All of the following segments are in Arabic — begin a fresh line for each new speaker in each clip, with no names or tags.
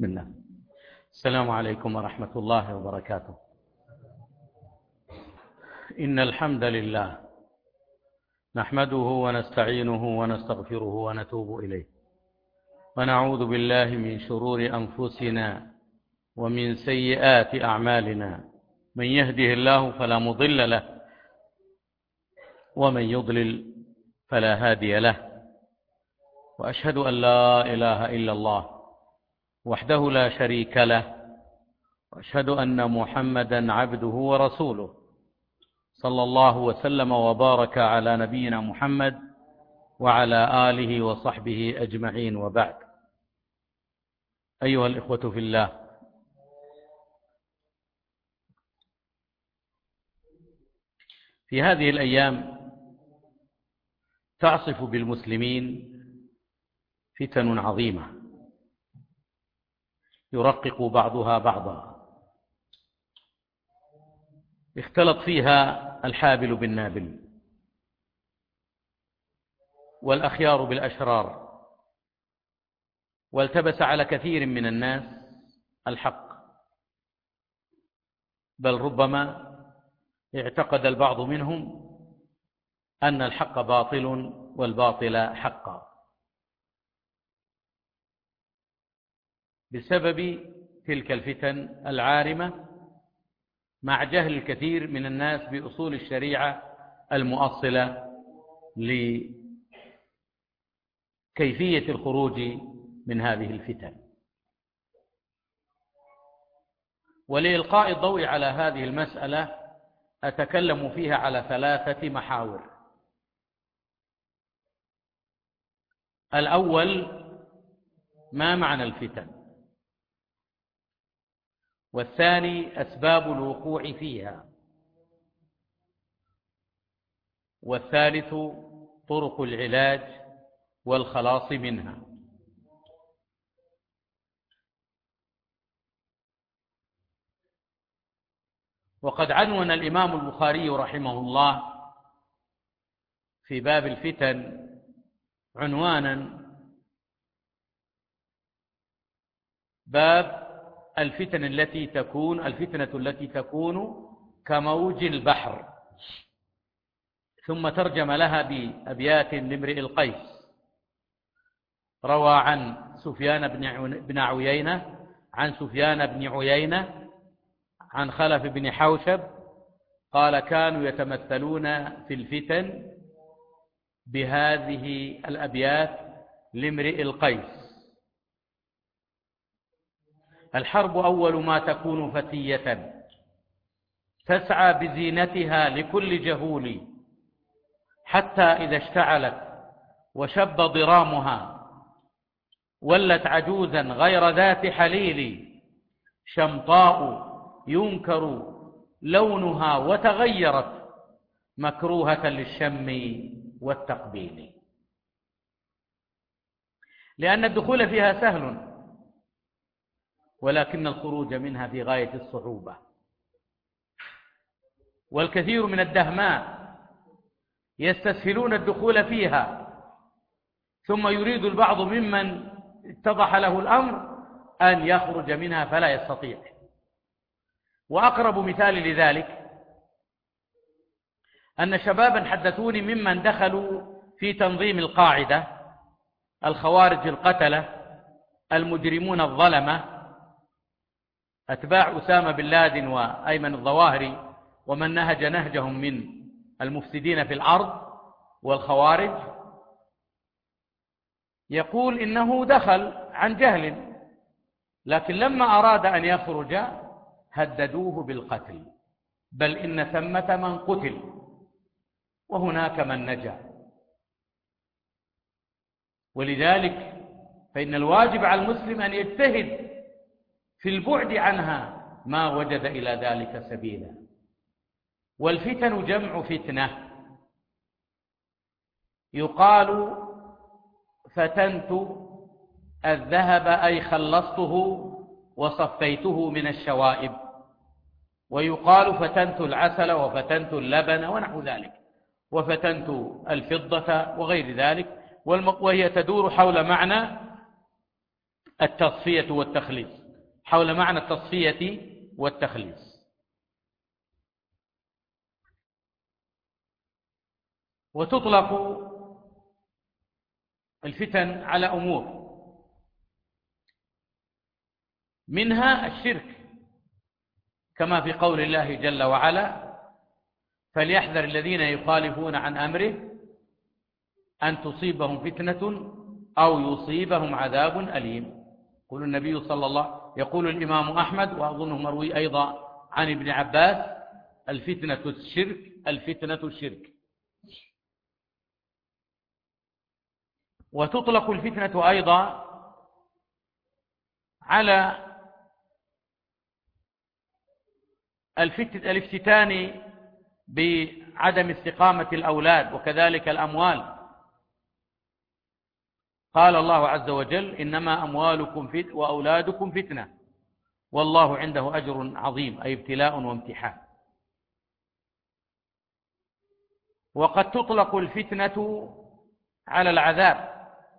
بسم الله. السلام عليكم ورحمة الله وبركاته. إن الحمد لله نحمده ونستعينه ونستغفره ونتوب إليه، ونعوذ بالله من شرور أنفسنا ومن سيئات أعمالنا، من يهده الله فلا مضل له ومن يضلل فلا هادي له، وأشهد أن لا إله إلا الله وحده لا شريك له، وأشهد أن محمدا عبده ورسوله، صلى الله وسلم وبارك على نبينا محمد وعلى آله وصحبه أجمعين، وبعد. أيها الإخوة في الله، في هذه الأيام تعصف بالمسلمين فتن عظيمة يرقق بعضها بعضا، اختلط فيها الحابل بالنابل والأخيار بالأشرار، والتبس على كثير من الناس الحق، بل ربما اعتقد البعض منهم أن الحق باطل والباطل حقا، بسبب تلك الفتن العارمة، مع جهل الكثير من الناس بأصول الشريعة المؤصلة لكيفية الخروج من هذه الفتن. ولإلقاء الضوء على هذه المسألة أتكلم فيها على 3 محاور. الأول، ما معنى الفتن؟ والثاني، أسباب الوقوع فيها. والثالث، طرق العلاج والخلاص منها. وقد عنون الإمام البخاري رحمه الله في باب الفتن عنوانا: باب الفتنة التي تكون كموج البحر، ثم ترجم لها بأبيات لامرئ القيس، روى عن سفيان بن عيينة عن سفيان بن عيينة عن خلف بن حوشب قال: كانوا يتمثلون في الفتن بهذه الأبيات لامرئ القيس: الحرب أول ما تكون فتية، تسعى بزينتها لكل جهول، حتى إذا اشتعلت وشب ضرامها، ولت عجوزا غير ذات حليل، شمطاء ينكر لونها، وتغيرت مكروهة للشم والتقبيل. لأن الدخول فيها سهل، ولكن الخروج منها في غاية الصعوبة. والكثير من الدهماء يستسهلون الدخول فيها، ثم يريد البعض ممن اتضح له الأمر أن يخرج منها فلا يستطيع. وأقرب مثال لذلك أن شبابا حدثوني ممن دخلوا في تنظيم القاعدة، الخوارج القتلة المجرمون الظلمة، أتباع أسامة بن لادن وأيمن الظواهري ومن نهج نهجهم من المفسدين في الأرض والخوارج. يقول إنه دخل عن جهل، لكن لما أراد أن يخرج هددوه بالقتل، بل إن ثمة من قتل وهناك من نجا. ولذلك فإن الواجب على المسلم أن يجتهد في البعد عنها ما وجد إلى ذلك سبيلا. والفتن جمع فتنة. يقال فتنت الذهب أي خلصته وصفيته من الشوائب، ويقال فتنت العسل وفتنت اللبن ونحو ذلك، وفتنت الفضة وغير ذلك، وهي تدور حول معنى التصفية والتخليص، حول معنى التصفية والتخليص. وتطلق الفتن على أمور، منها الشرك، كما في قول الله جل وعلا: فليحذر الذين يخالفون عن أمره أن تصيبهم فتنة أو يصيبهم عذاب أليم. يقول النبي صلى الله يقول الإمام أحمد، وأظنه مروي أيضا عن ابن عباس: الفتنة الشرك، الفتنة الشرك. وتطلق الفتنة أيضا على الافتتان بعدم استقامة الأولاد وكذلك الأموال. قال الله عز وجل: إنما أموالكم وأولادكم فتنة والله عنده أجر عظيم، أي ابتلاء وامتحان. وقد تطلق الفتنة على العذاب.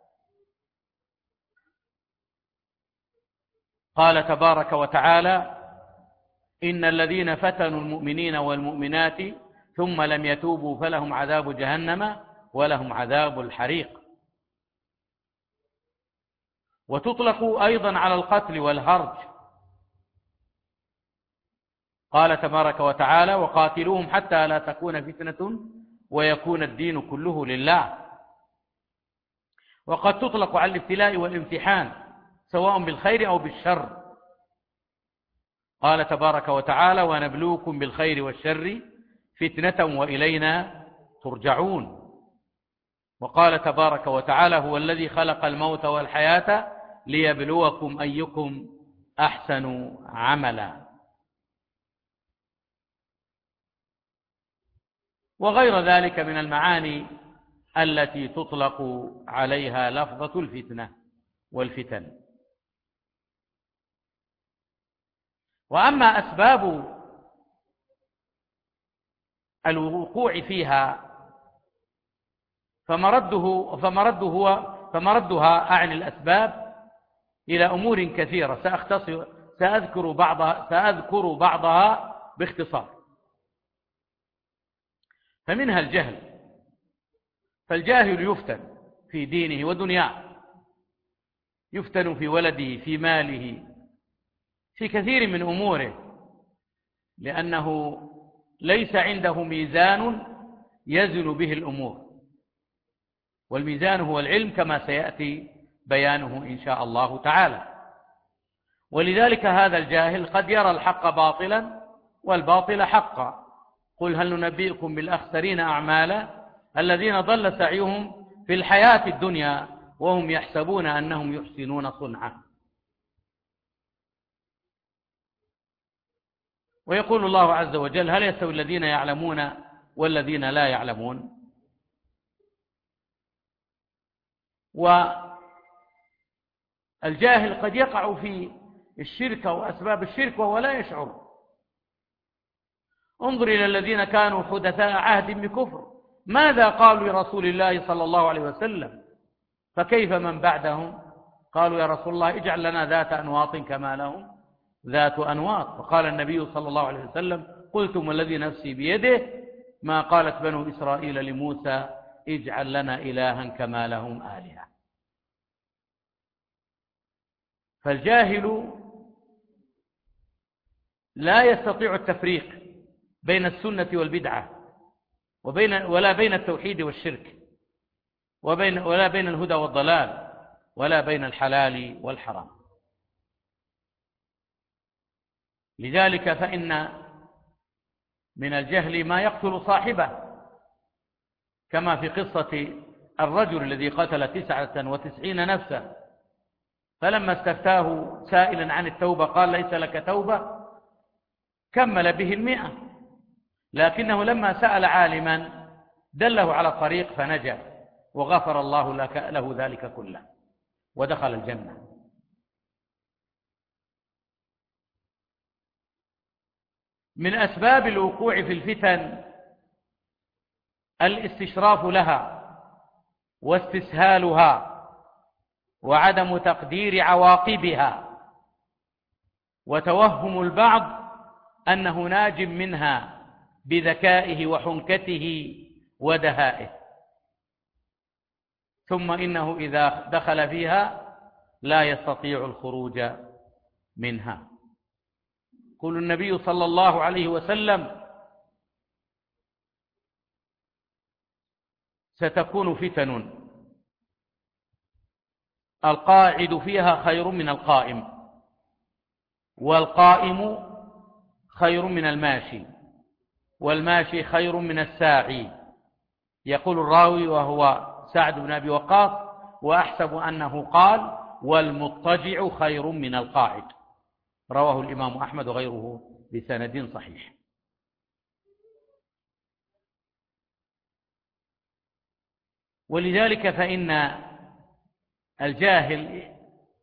قال تبارك وتعالى: إن الذين فتنوا المؤمنين والمؤمنات ثم لم يتوبوا فلهم عذاب جهنم ولهم عذاب الحريق. وتطلق أيضا على القتل والهرج. قال تبارك وتعالى: وقاتلوهم حتى لا تكون فتنة ويكون الدين كله لله. وقد تطلق على الابتلاء والامتحان سواء بالخير أو بالشر. قال تبارك وتعالى: ونبلوكم بالخير والشر فتنة وإلينا ترجعون. وقال تبارك وتعالى: هو الذي خلق الموت والحياة ليبلوكم أيكم أحسن عملا. وغير ذلك من المعاني التي تطلق عليها لفظة الفتنة والفتن. وأما أسباب الوقوع فيها فمردها أعني الأسباب إلى أمور كثيرة، سأذكر بعضها باختصار. فمنها الجهل، فالجاهل يفتن في دينه ودنياه، يفتن في ولده، في ماله، في كثير من أموره، لأنه ليس عنده ميزان يزن به الأمور، والميزان هو العلم كما سيأتي بيانه إن شاء الله تعالى. ولذلك هذا الجاهل قد يرى الحق باطلا والباطل حقا. قل هل ننبئكم بالأخسرين أعمالا الذين ضل سعيهم في الحياة الدنيا وهم يحسبون أنهم يحسنون صنعا. ويقول الله عز وجل: هل يستوي الذين يعلمون والذين لا يعلمون؟ والجاهل قد يقع في الشرك وأسباب الشرك وهو لا يشعر. انظر إلى الذين كانوا حدثاء عهد بكفر، ماذا قالوا لرسول الله صلى الله عليه وسلم؟ فكيف من بعدهم؟ قالوا: يا رسول الله اجعل لنا ذات أنواط كما لهم ذات أنواط. فقال النبي صلى الله عليه وسلم: قلتم والذي نفسي بيده ما قالت بنو إسرائيل لموسى اجعل لنا إلها كما لهم آلهة. فالجاهل لا يستطيع التفريق بين السنة والبدعة، ولا بين التوحيد والشرك، ولا بين الهدى والضلال، ولا بين الحلال والحرام. لذلك فإن من الجهل ما يقتل صاحبه، كما في قصة الرجل الذي قتل 99 نفسا، فلما استفتاه سائلا عن التوبة قال: ليس لك توبة، كمل به 100، لكنه لما سأل عالما دله على الطريق فنجا، وغفر الله له ذلك كله ودخل الجنة. من أسباب الوقوع في الفتن الاستشراف لها واستسهالها وعدم تقدير عواقبها، وتوهم البعض أنه ناج منها بذكائه وحنكته ودهائه، ثم إنه إذا دخل فيها لا يستطيع الخروج منها. يقول النبي صلى الله عليه وسلم: ستكون فتن القاعد فيها خير من القائم، والقائم خير من الماشي، والماشي خير من الساعي. يقول الراوي وهو سعد بن أبي وقاص: وأحسب أنه قال: والمضطجع خير من القاعد. رواه الإمام أحمد وغيره بسند صحيح. ولذلك فإن الجاهل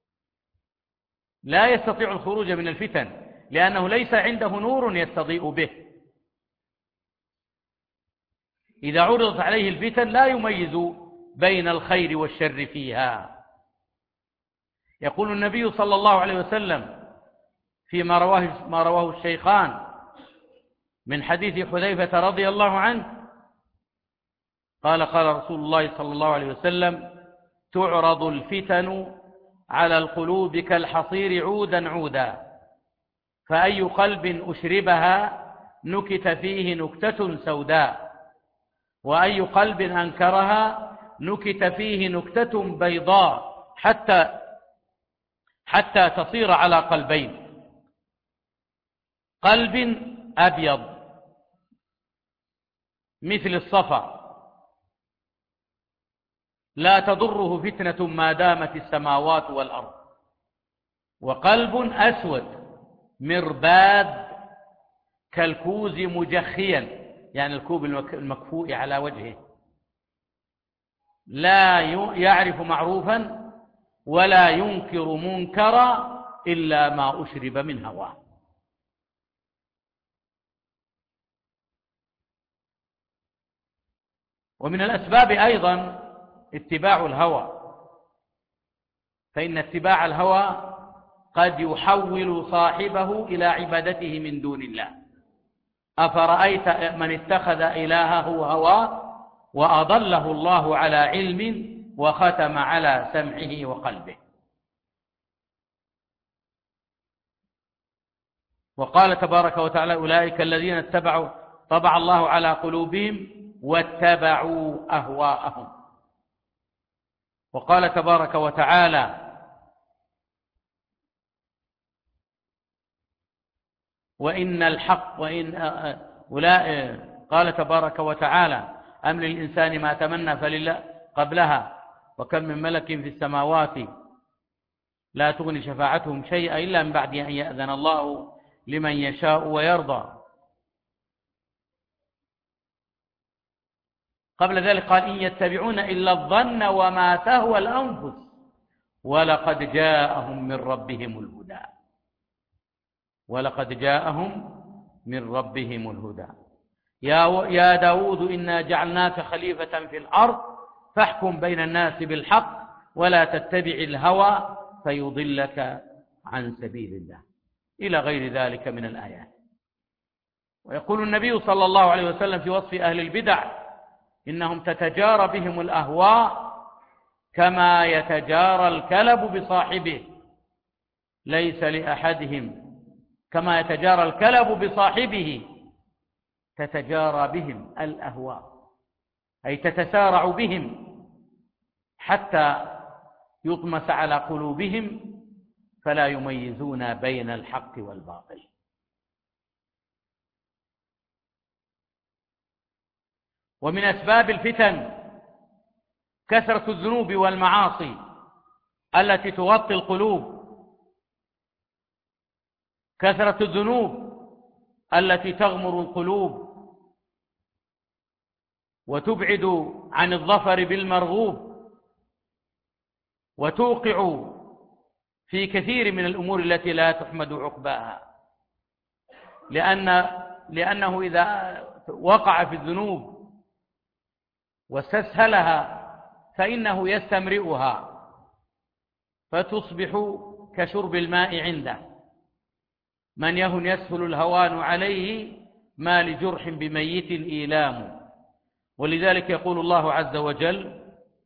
لا يستطيع الخروج من الفتن، لأنه ليس عنده نور يستضيء به. إذا عرضت عليه الفتن لا يميز بين الخير والشر فيها. يقول النبي صلى الله عليه وسلم فيما رواه الشيخان من حديث حذيفة رضي الله عنه قال: قال رسول الله صلى الله عليه وسلم: تعرض الفتن على القلوب كالحصير عودا عودا، فأي قلب أشربها نكت فيه نكتة سوداء، وأي قلب أنكرها نكت فيه نكتة بيضاء، حتى تصير على قلبين: قلب أبيض مثل الصفا لا تضره فتنة ما دامت السماوات والأرض، وقلب أسود مرباد كالكوز مجخيا، يعني الكوب المكفوء على وجهه، لا يعرف معروفا ولا ينكر منكرا إلا ما أشرب من هواه. ومن الأسباب أيضا اتباع الهوى، فإن اتباع الهوى قد يحول صاحبه إلى عبادته من دون الله. أفرأيت من اتخذ إلهه هواه وأضله الله على علم وختم على سمعه وقلبه. وقال تبارك وتعالى: أولئك الذين طبع الله على قلوبهم واتبعوا أهواءهم. وقال تبارك وتعالى: قال تبارك وتعالى: أم للإنسان ما تمنى فلله قبلها وكم من ملك في السماوات لا تغني شفاعتهم شيئا إلا من بعد أن يأذن الله لمن يشاء ويرضى. قبل ذلك قال: إن يتبعون إلا الظن وما تهوى الأنفس ولقد جاءهم من ربهم الهدى. ولقد جاءهم من ربهم الهدى. يا داود إنا جعلناك خليفة في الأرض فاحكم بين الناس بالحق ولا تتبع الهوى فيضلك عن سبيل الله، إلى غير ذلك من الآيات. ويقول النبي صلى الله عليه وسلم في وصف أهل البدع: إنهم تتجارى بهم الأهواء كما يتجارى الكلب بصاحبه، ليس لأحدهم كما يتجارى الكلب بصاحبه، تتجارى بهم الأهواء، أي تتسارع بهم حتى يطمس على قلوبهم فلا يميزون بين الحق والباطل. ومن أسباب الفتن كثرة الذنوب والمعاصي التي تغطي القلوب، كثرة الذنوب التي تغمر القلوب وتبعد عن الظفر بالمرغوب، وتوقع في كثير من الأمور التي لا تحمد عقباها، لأنه إذا وقع في الذنوب واستسهلها فإنه يستمرئها فتصبح كشرب الماء عنده. من يهن يسهل الهوان عليه، ما لجرح بميت إيلام. ولذلك يقول الله عز وجل: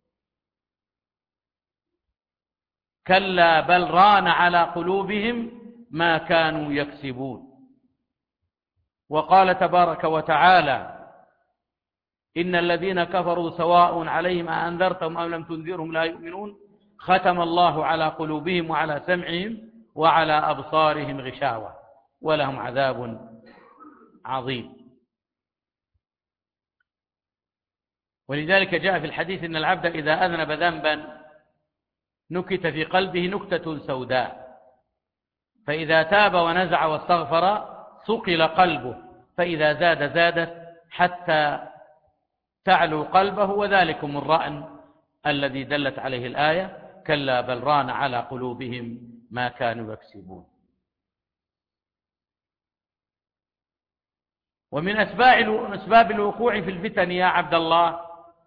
كلا بل ران على قلوبهم ما كانوا يكسبون. وقال تبارك وتعالى: إن الذين كفروا سواء عليهم أأنذرتهم أم لم تنذرهم لا يؤمنون، ختم الله على قلوبهم وعلى سمعهم وعلى أبصارهم غشاوة ولهم عذاب عظيم. ولذلك جاء في الحديث إن العبد إذا أذنب ذنبا نكت في قلبه نكتة سوداء، فإذا تاب ونزع واستغفر صقل قلبه، فإذا زادت حتى تعلو قلبه. وذلكم الرأن الذي دلت عليه الآية: كلا بل ران على قلوبهم ما كانوا يكسبون. ومن أسباب الوقوع في الفتن يا عبد الله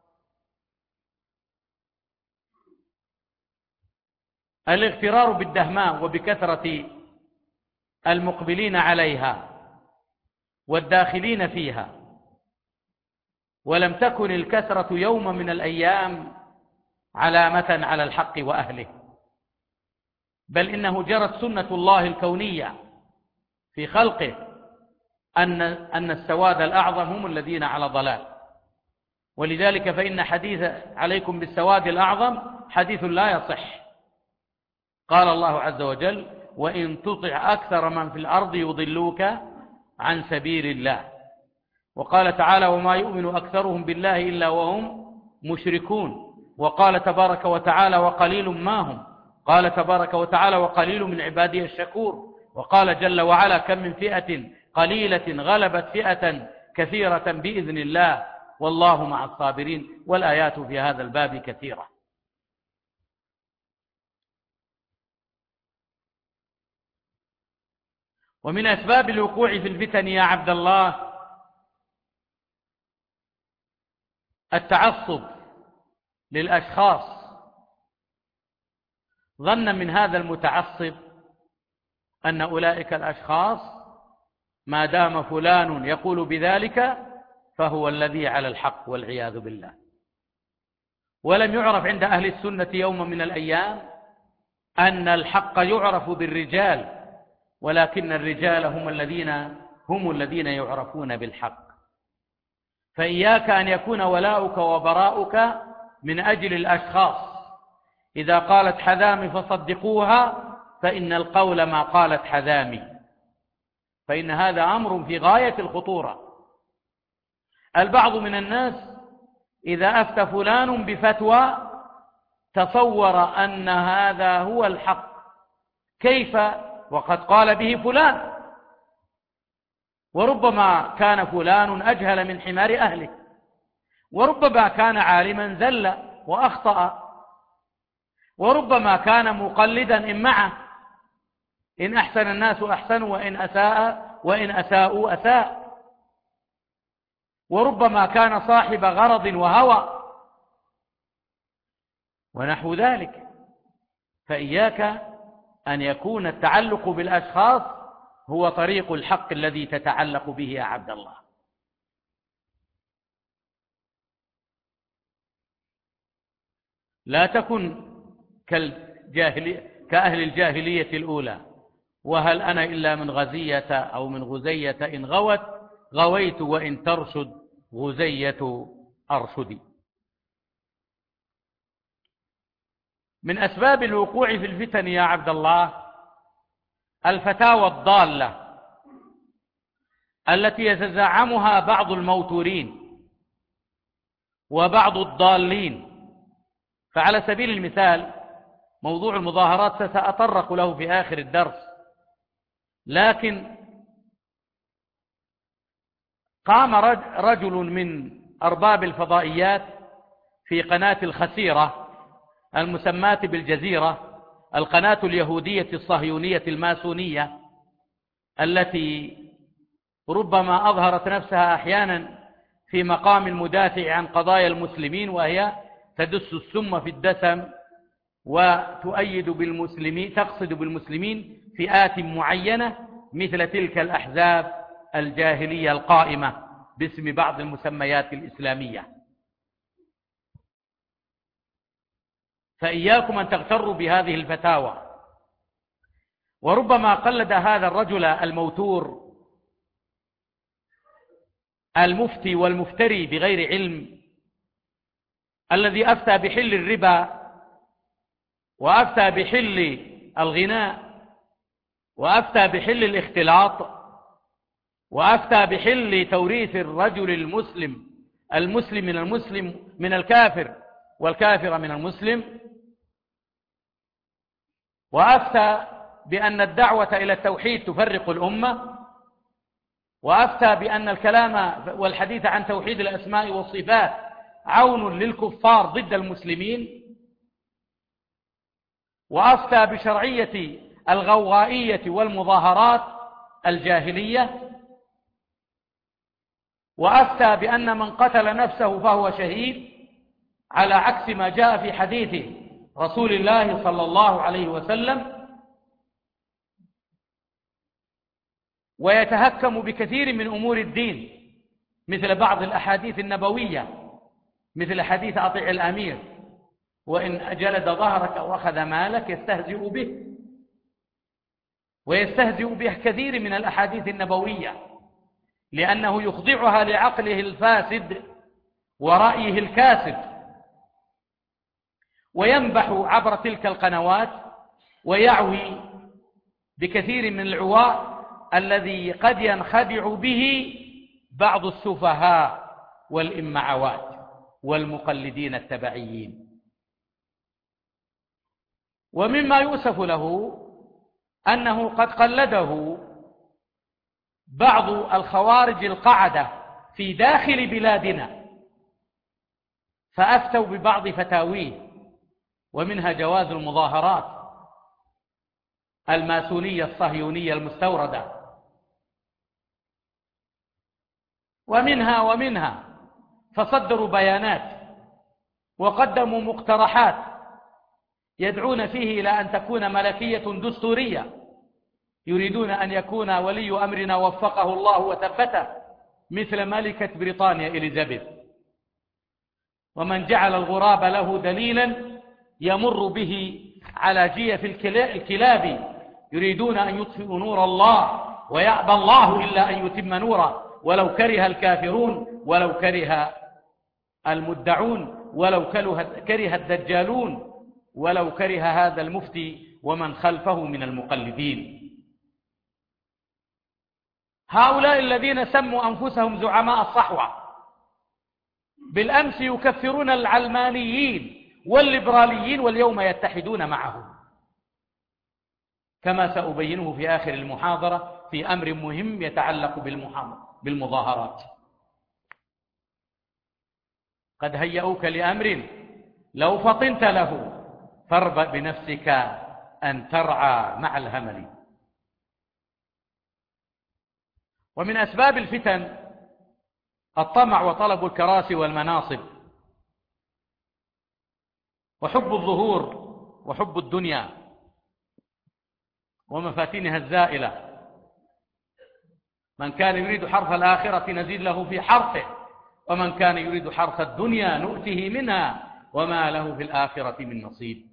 الاغترار بالدهماء وبكثرة المقبلين عليها والداخلين فيها. ولم تكن الكثرة يوم من الأيام علامة على الحق وأهله، بل إنه جرت سنة الله الكونية في خلقه أن السواد الأعظم هم الذين على ضلال. ولذلك فإن حديث عليكم بالسواد الأعظم حديث لا يصح. قال الله عز وجل: وإن تطع أكثر من في الأرض يضلوك عن سبيل الله. وقال تعالى: وما يؤمن أكثرهم بالله إلا وهم مشركون. وقال تبارك وتعالى: وقليل ما هم. قال تبارك وتعالى: وقليل من عبادي الشكور. وقال جل وعلا: كم من فئة قليلة غلبت فئة كثيرة بإذن الله والله مع الصابرين. والآيات في هذا الباب كثيرة. ومن أسباب الوقوع في الفتن يا عبد الله التعصب للأشخاص، ظنا من هذا المتعصب أن أولئك الأشخاص ما دام فلان يقول بذلك فهو الذي على الحق، والعياذ بالله. ولم يعرف عند أهل السنة يوم من الأيام أن الحق يعرف بالرجال، ولكن الرجال هم الذين يعرفون بالحق. فإياك أن يكون ولاؤك وبراؤك من أجل الأشخاص. إذا قالت حذامي فصدقوها، فإن القول ما قالت حذامي، فإن هذا أمر في غاية الخطورة. البعض من الناس إذا أفتى فلان بفتوى تصور أن هذا هو الحق، كيف وقد قال به فلان؟ وربما كان فلان أجهل من حمار أهله، وربما كان عالما زل وأخطأ، وربما كان مقلدا إن معه، إن أحسن الناس أحسنوا وإن أساءوا أساء، وربما كان صاحب غرض وهوى ونحو ذلك. فإياك أن يكون التعلق بالأشخاص هو طريق الحق الذي تتعلق به يا عبد الله. لا تكن كأهل الجاهلية الأولى: وهل أنا إلا من غزية أو من غزية، إن غوت غويت وإن ترشد غزية أرشدي. من أسباب الوقوع في الفتن يا عبد الله الفتاوى الضالة التي يتزعمها بعض الموتورين وبعض الضالين. فعلى سبيل المثال موضوع المظاهرات سأتطرق له في آخر الدرس، لكن قام رجل من أرباب الفضائيات في قناة الخسيرة المسماة بالجزيرة، القناة اليهودية الصهيونية الماسونية التي ربما أظهرت نفسها أحيانا في مقام المدافع عن قضايا المسلمين، وهي تدس السم في الدسم وتؤيد بالمسلمين، تقصد بالمسلمين فئات معينة مثل تلك الأحزاب الجاهلية القائمة باسم بعض المسميات الإسلامية. فإياكم أن تغتروا بهذه الفتاوى. وربما قلد هذا الرجل الموتور المفتي والمفتري بغير علم الذي أفتى بحل الربا، وأفتى بحل الغناء، وأفتى بحل الاختلاط، وأفتى بحل توريث الرجل المسلم من الكافر، والكافر من المسلم، وأفتى بأن الدعوة إلى التوحيد تفرق الأمة، وأفتى بأن الكلام والحديث عن توحيد الأسماء والصفات عون للكفار ضد المسلمين، وأفتى بشرعية الغوغائية والمظاهرات الجاهلية، وأفتى بأن من قتل نفسه فهو شهيد، على عكس ما جاء في حديث رسول الله صلى الله عليه وسلم، ويتهكم بكثير من أمور الدين مثل بعض الأحاديث النبوية، مثل حديث أطيع الأمير وإن جلد ظهرك وأخذ مالك، يستهزئ به، ويستهزئ به كثير من الأحاديث النبوية لأنه يخضعها لعقله الفاسد ورأيه الكاسد، وينبح عبر تلك القنوات ويعوي بكثير من العواء الذي قد ينخدع به بعض السفهاء والإمعوات والمقلدين التبعيين. ومما يؤسف له أنه قد قلده بعض الخوارج القعدة في داخل بلادنا، فأفتوا ببعض فتاويه، ومنها جواز المظاهرات الماسونية الصهيونية المستوردة، ومنها فصدروا بيانات وقدموا مقترحات يدعون فيه إلى أن تكون ملكية دستورية، يريدون أن يكون ولي أمرنا وفقه الله وثبته مثل ملكة بريطانيا إليزابيث، ومن جعل الغراب له دليلا يمر به على جيف الكلاب، يريدون أن يطفئوا نور الله ويأبى الله إلا أن يتم نوره ولو كره الكافرون، ولو كره المدعون، ولو كره الدجالون، ولو كره هذا المفتي ومن خلفه من المقلدين. هؤلاء الذين سموا أنفسهم زعماء الصحوة بالأمس يكفرون العلمانيين والليبراليين، واليوم يتحدون معهم، كما سأبينه في آخر المحاضرة في أمر مهم يتعلق بالمظاهرات. قد هيئوك لأمر لو فطنت له فاربأ بنفسك أن ترعى مع الهمل. ومن أسباب الفتن الطمع وطلب الكراسي والمناصب وحب الظهور وحب الدنيا ومفاتنها الزائلة. من كان يريد حرث الآخرة نزيد له في حرثه، ومن كان يريد حرث الدنيا نؤته منها وما له في الآخرة من نصيب.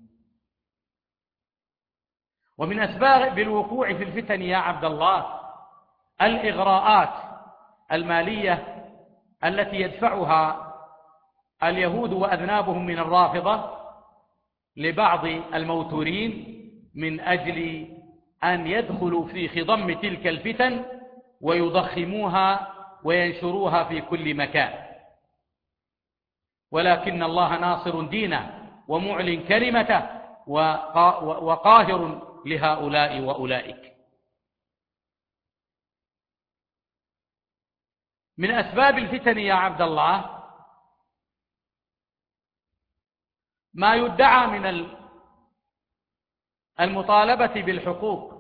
ومن أسباب الوقوع في الفتن يا عبد الله الإغراءات المالية التي يدفعها اليهود وأذنابهم من الرافضة لبعض الموتورين من أجل أن يدخلوا في خضم تلك الفتن ويضخموها وينشروها في كل مكان. ولكن الله ناصر دينه ومعلن كلمته وقاهر لهؤلاء وأولئك. من أسباب الفتن يا عبد الله ما يدعى من المطالبة بالحقوق،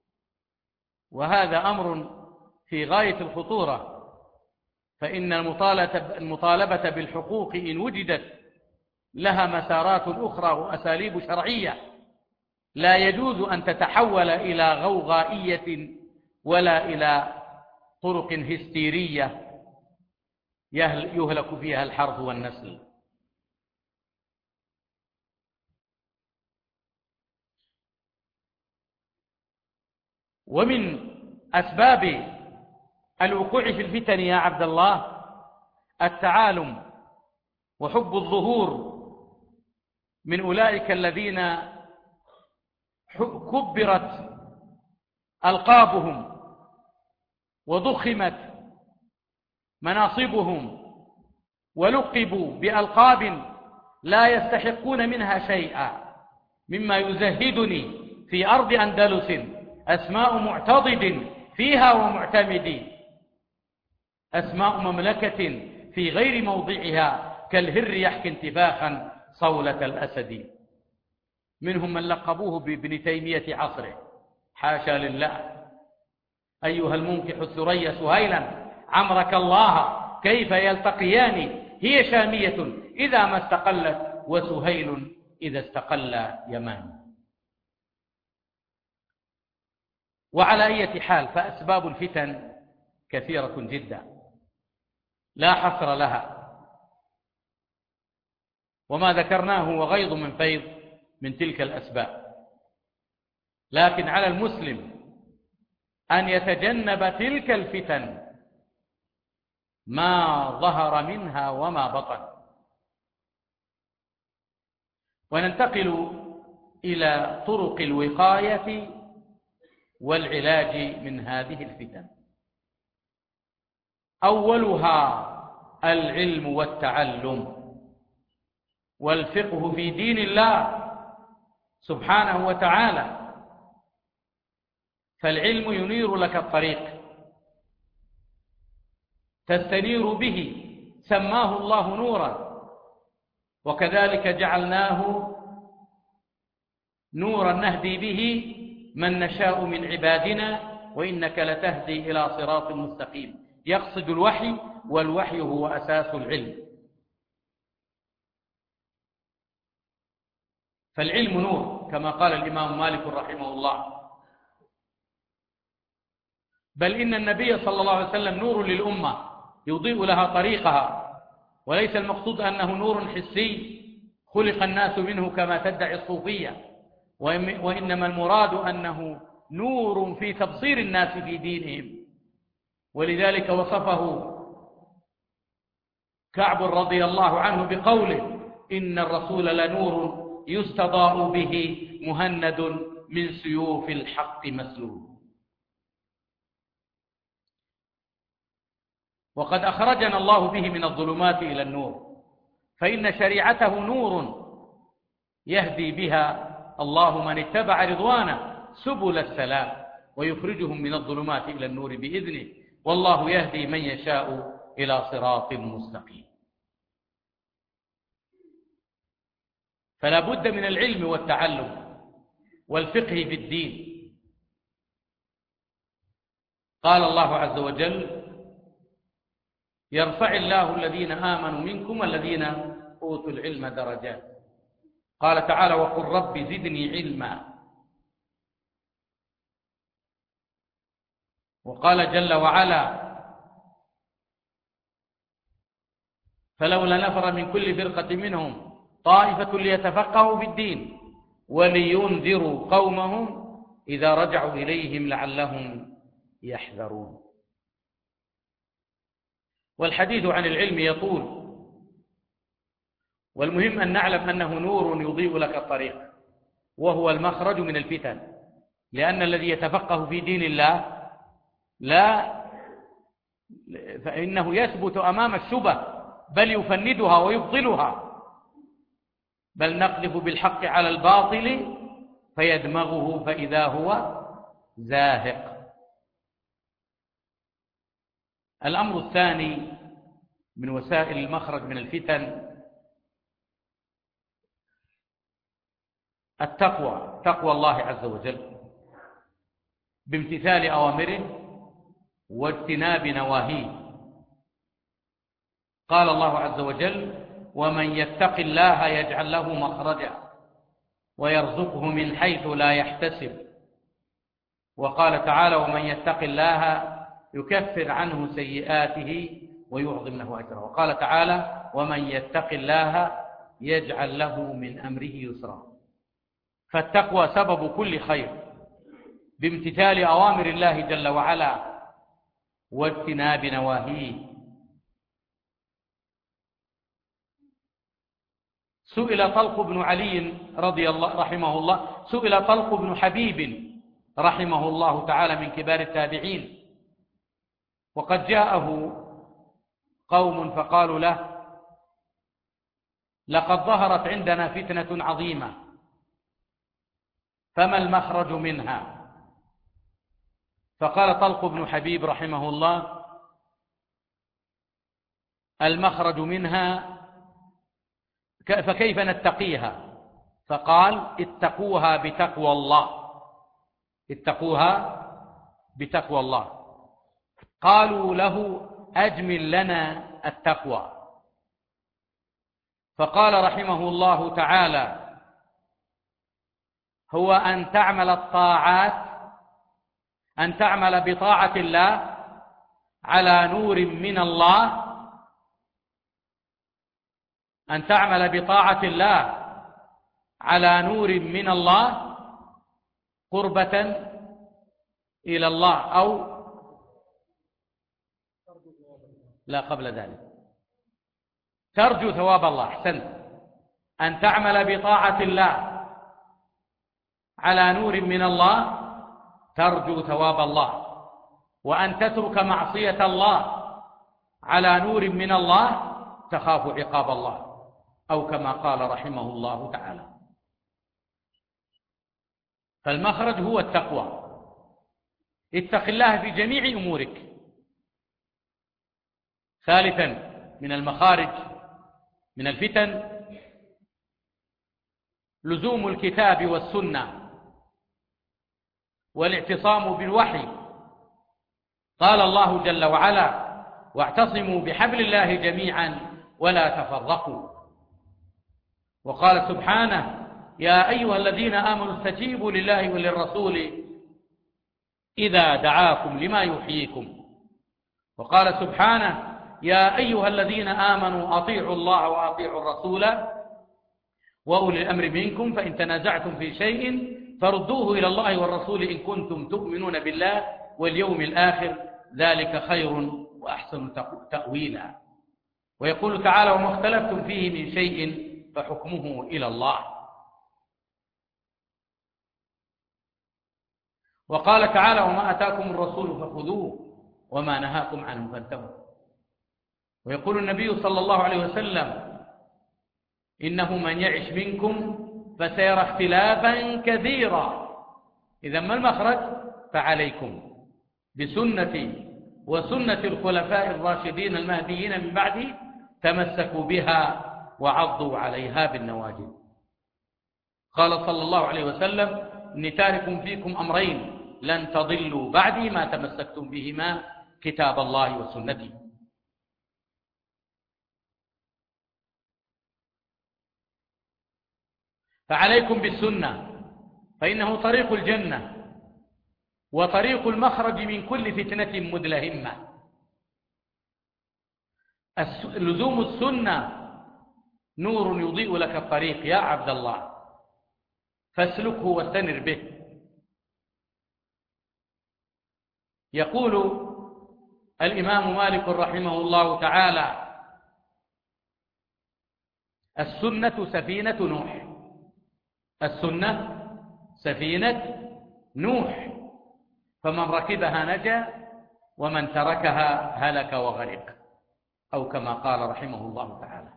وهذا أمر في غاية الخطورة، فإن المطالبة بالحقوق إن وجدت لها مسارات أخرى وأساليب شرعية، لا يجوز أن تتحول إلى غوغائية ولا إلى طرق هستيرية يهلك فيها الحرث والنسل. ومن أسباب الوقوع في الفتن يا عبد الله التعالم وحب الظهور من أولئك الذين كبرت ألقابهم وضخمت مناصبهم ولقبوا بألقاب لا يستحقون منها شيئا، مما يزهدني في أرض أندلس أسماء معتضد فيها ومعتمد، أسماء مملكة في غير موضعها كالهر يحكي انتفاخا صولة الأسد. منهم من لقبوه بابن تيمية عصره، حاشا لله. أيها المنكح الثريا سهيلا عمرك الله كيف يلتقيان، هي شامية إذا ما استقلت وسهيل إذا استقل يمان. وعلى أي حال فأسباب الفتن كثيرة جدا لا حصر لها، وما ذكرناه هو غيض من فيض من تلك الأسباب، لكن على المسلم أن يتجنب تلك الفتن ما ظهر منها وما بطن. وننتقل إلى طرق الوقاية والعلاج من هذه الفتن. أولها العلم والتعلم والفقه في دين الله سبحانه وتعالى، فالعلم ينير لك الطريق تستنير به، سماه الله نورا، وكذلك جعلناه نورا نهدي به من نشاء من عبادنا وإنك لتهدي إلى صراط مستقيم. يقصد الوحي، والوحي هو أساس العلم. فالعلم نور كما قال الإمام مالك رحمه الله، بل إن النبي صلى الله عليه وسلم نور للأمة يضيء لها طريقها، وليس المقصود أنه نور حسي خلق الناس منه كما تدعي الصوفية، وإنما المراد أنه نور في تبصير الناس في دينهم. ولذلك وصفه كعب رضي الله عنه بقوله: إن الرسول لنور يستضاء به مهند من سيوف الحق مسلول. وقد أخرجنا الله به من الظلمات إلى النور، فإن شريعته نور يهدي بها الله من اتبع رضوانه سبل السلام، ويخرجهم من الظلمات إلى النور بإذنه، والله يهدي من يشاء إلى صراط مستقيم. فلا بد من العلم والتعلم والفقه في الدين. قال الله عز وجل: يرفع الله الذين آمنوا منكم والذين أوتوا العلم درجات. قال تعالى: وقل رب زدني علما. وقال جل وعلا: فلولا نفر من كل فرقة منهم طائفة ليتفقهوا في الدين ولينذروا قومهم إذا رجعوا إليهم لعلهم يحذرون. والحديث عن العلم يطول، والمهم أن نعلم أنه نور يضيء لك الطريق، وهو المخرج من الفتن، لأن الذي يتفقه في دين الله فإنه يثبت أمام الشبه، بل يفندها ويبطلها، بل نقذف بالحق على الباطل فيدمغه فإذا هو زاهق. الأمر الثاني من وسائل المخرج من الفتن التقوى، تقوى الله عز وجل بامتثال أوامره واجتناب نواهيه. قال الله عز وجل: ومن يتق الله يجعل له مخرجا ويرزقه من حيث لا يحتسب. وقال تعالى: ومن يتق الله يكفر عنه سيئاته ويعظم له أجرا. وقال تعالى: ومن يتق الله يجعل له من أمره يسرا. فالتقوى سبب كل خير بامتثال أوامر الله جل وعلا واجتناب نواهيه. سئل طلق بن علي رحمه الله، سئل طلق بن حبيب رحمه الله تعالى من كبار التابعين، وقد جاءه قوم فقالوا له: لقد ظهرت عندنا فتنة عظيمة، فما المخرج منها؟ فقال طلق بن حبيب رحمه الله: المخرج منها فكيف نتقيها؟ فقال: اتقوها بتقوى الله، اتقوها بتقوى الله. قالوا له: أجمل لنا التقوى. فقال رحمه الله تعالى: هو أن تعمل الطاعات، أن تعمل بطاعة الله على نور من الله، أن تعمل بطاعة الله على نور من الله قربة إلى الله، أو لا قبل ذلك ترجو ثواب الله. أحسنت. أن تعمل بطاعة الله على نور من الله ترجو ثواب الله، وأن تترك معصية الله على نور من الله تخاف عقاب الله، أو كما قال رحمه الله تعالى. فالمخرج هو التقوى. اتق الله في جميع أمورك. ثالثا من المخارج من الفتن لزوم الكتاب والسنة والاعتصام بالوحي. قال الله جل وعلا: واعتصموا بحبل الله جميعا ولا تفرقوا. وقال سبحانه: يا أيها الذين آمنوا استجيبوا لله وللرسول إذا دعاكم لما يحييكم. وقال سبحانه: يا أيها الذين آمنوا أطيعوا الله وأطيعوا الرسول وأولي الأمر منكم فإن تنازعتم في شيء فردوه إلى الله والرسول إن كنتم تؤمنون بالله واليوم الآخر ذلك خير وأحسن تأويلا. ويقول تعالى: وما اختلفتم فيه من شيء فحكمه إلى الله. وقال تعالى: وما أتاكم الرسول فخذوه وما نهاكم عنه فانتهوا. ويقول النبي صلى الله عليه وسلم: إنه من يعش منكم فسيرى اختلافا كثيرا. إذا ما المخرج؟ فعليكم بسنتي وسنة الخلفاء الراشدين المهديين من بعدي تمسكوا بها وعضوا عليها بالنواجذ. قال صلى الله عليه وسلم: إني تارك فيكم أمرين لن تضلوا بعدي ما تمسكتم بهما كتاب الله وسنتي. فعليكم بالسنة فإنه طريق الجنة وطريق المخرج من كل فتنة مدلهمة. لزوم السنة نور يضيء لك الطريق يا عبد الله، فاسلكه واستنر به. يقول الإمام مالك رحمه الله تعالى: السنة سفينة نوح. السنة سفينة نوح، فمن ركبها نجا ومن تركها هلك وغرق، أو كما قال رحمه الله تعالى.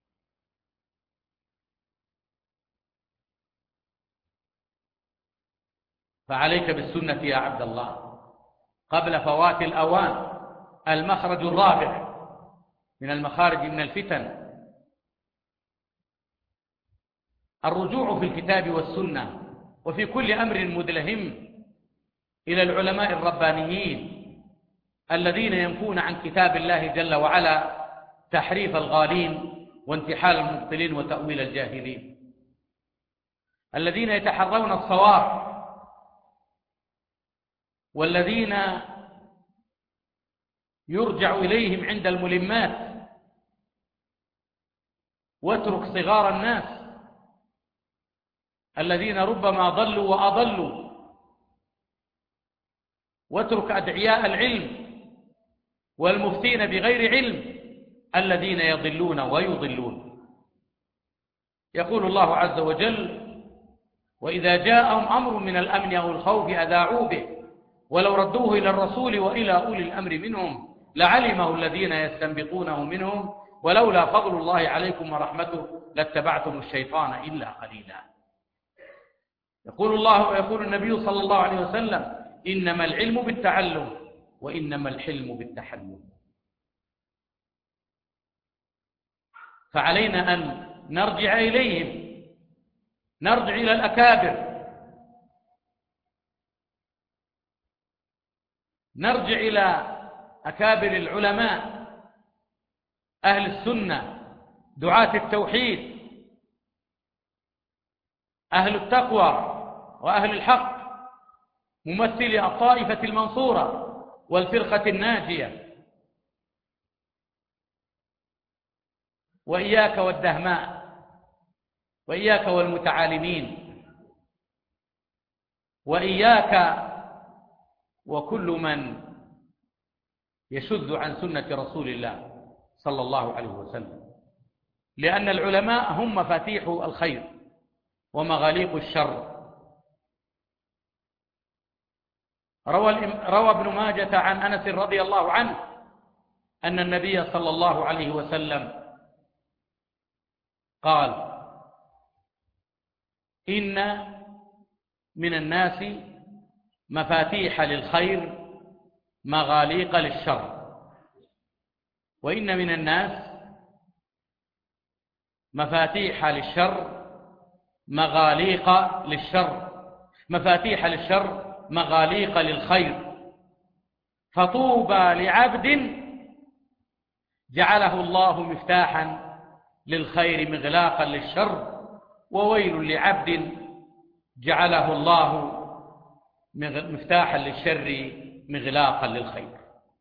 فعليك بالسنة يا عبد الله قبل فوات الأوان. المخرج الرابع من المخارج من الفتن الرجوع في الكتاب والسنة وفي كل أمر مدلهم إلى العلماء الربانيين الذين ينفون عن كتاب الله جل وعلا تحريف الغالين وانتحال المبطلين وتأويل الجاهلين، الذين يتحرون الصواب، والذين يرجع إليهم عند الملمات، واترك صغار الناس الذين ربما ضلوا وأضلوا، واترك أدعياء العلم والمفتين بغير علم الذين يضلون ويضلون. يقول الله عز وجل: وإذا جاءهم أمر من الأمن أو الخوف أذاعوا به ولو ردوه إلى الرسول وإلى أولي الأمر منهم لعلمه الذين يستنبطونه منهم ولولا فضل الله عليكم ورحمته لاتبعتم الشيطان إلا قليلا. يقول النبي صلى الله عليه وسلم: إنما العلم بالتعلم وإنما الحلم بالتحلم. فعلينا أن نرجع إليهم، نرجع إلى الأكابر، نرجع إلى أكابر العلماء أهل السنة، دعاة التوحيد، أهل التقوى وأهل الحق، ممثلي الطائفة المنصورة والفرقة الناجية. وإياك والدهماء، وإياك والمتعالمين، وإياك وكل من يشذ عن سنة رسول الله صلى الله عليه وسلم، لأن العلماء هم مفاتيح الخير ومغاليق الشر. روى ابن ماجة عن أنس رضي الله عنه أن النبي صلى الله عليه وسلم قال: إن من الناس مفاتيح للخير مغاليق للشر، وإن من الناس مفاتيح للشر مغاليق للشر، مفاتيح للشر مغاليق للخير، فطوبى لعبد جعله الله مفتاحا للخير مغلاقا للشر، وويل لعبد جعله الله مفتاحا للشر مغلاقا للخير.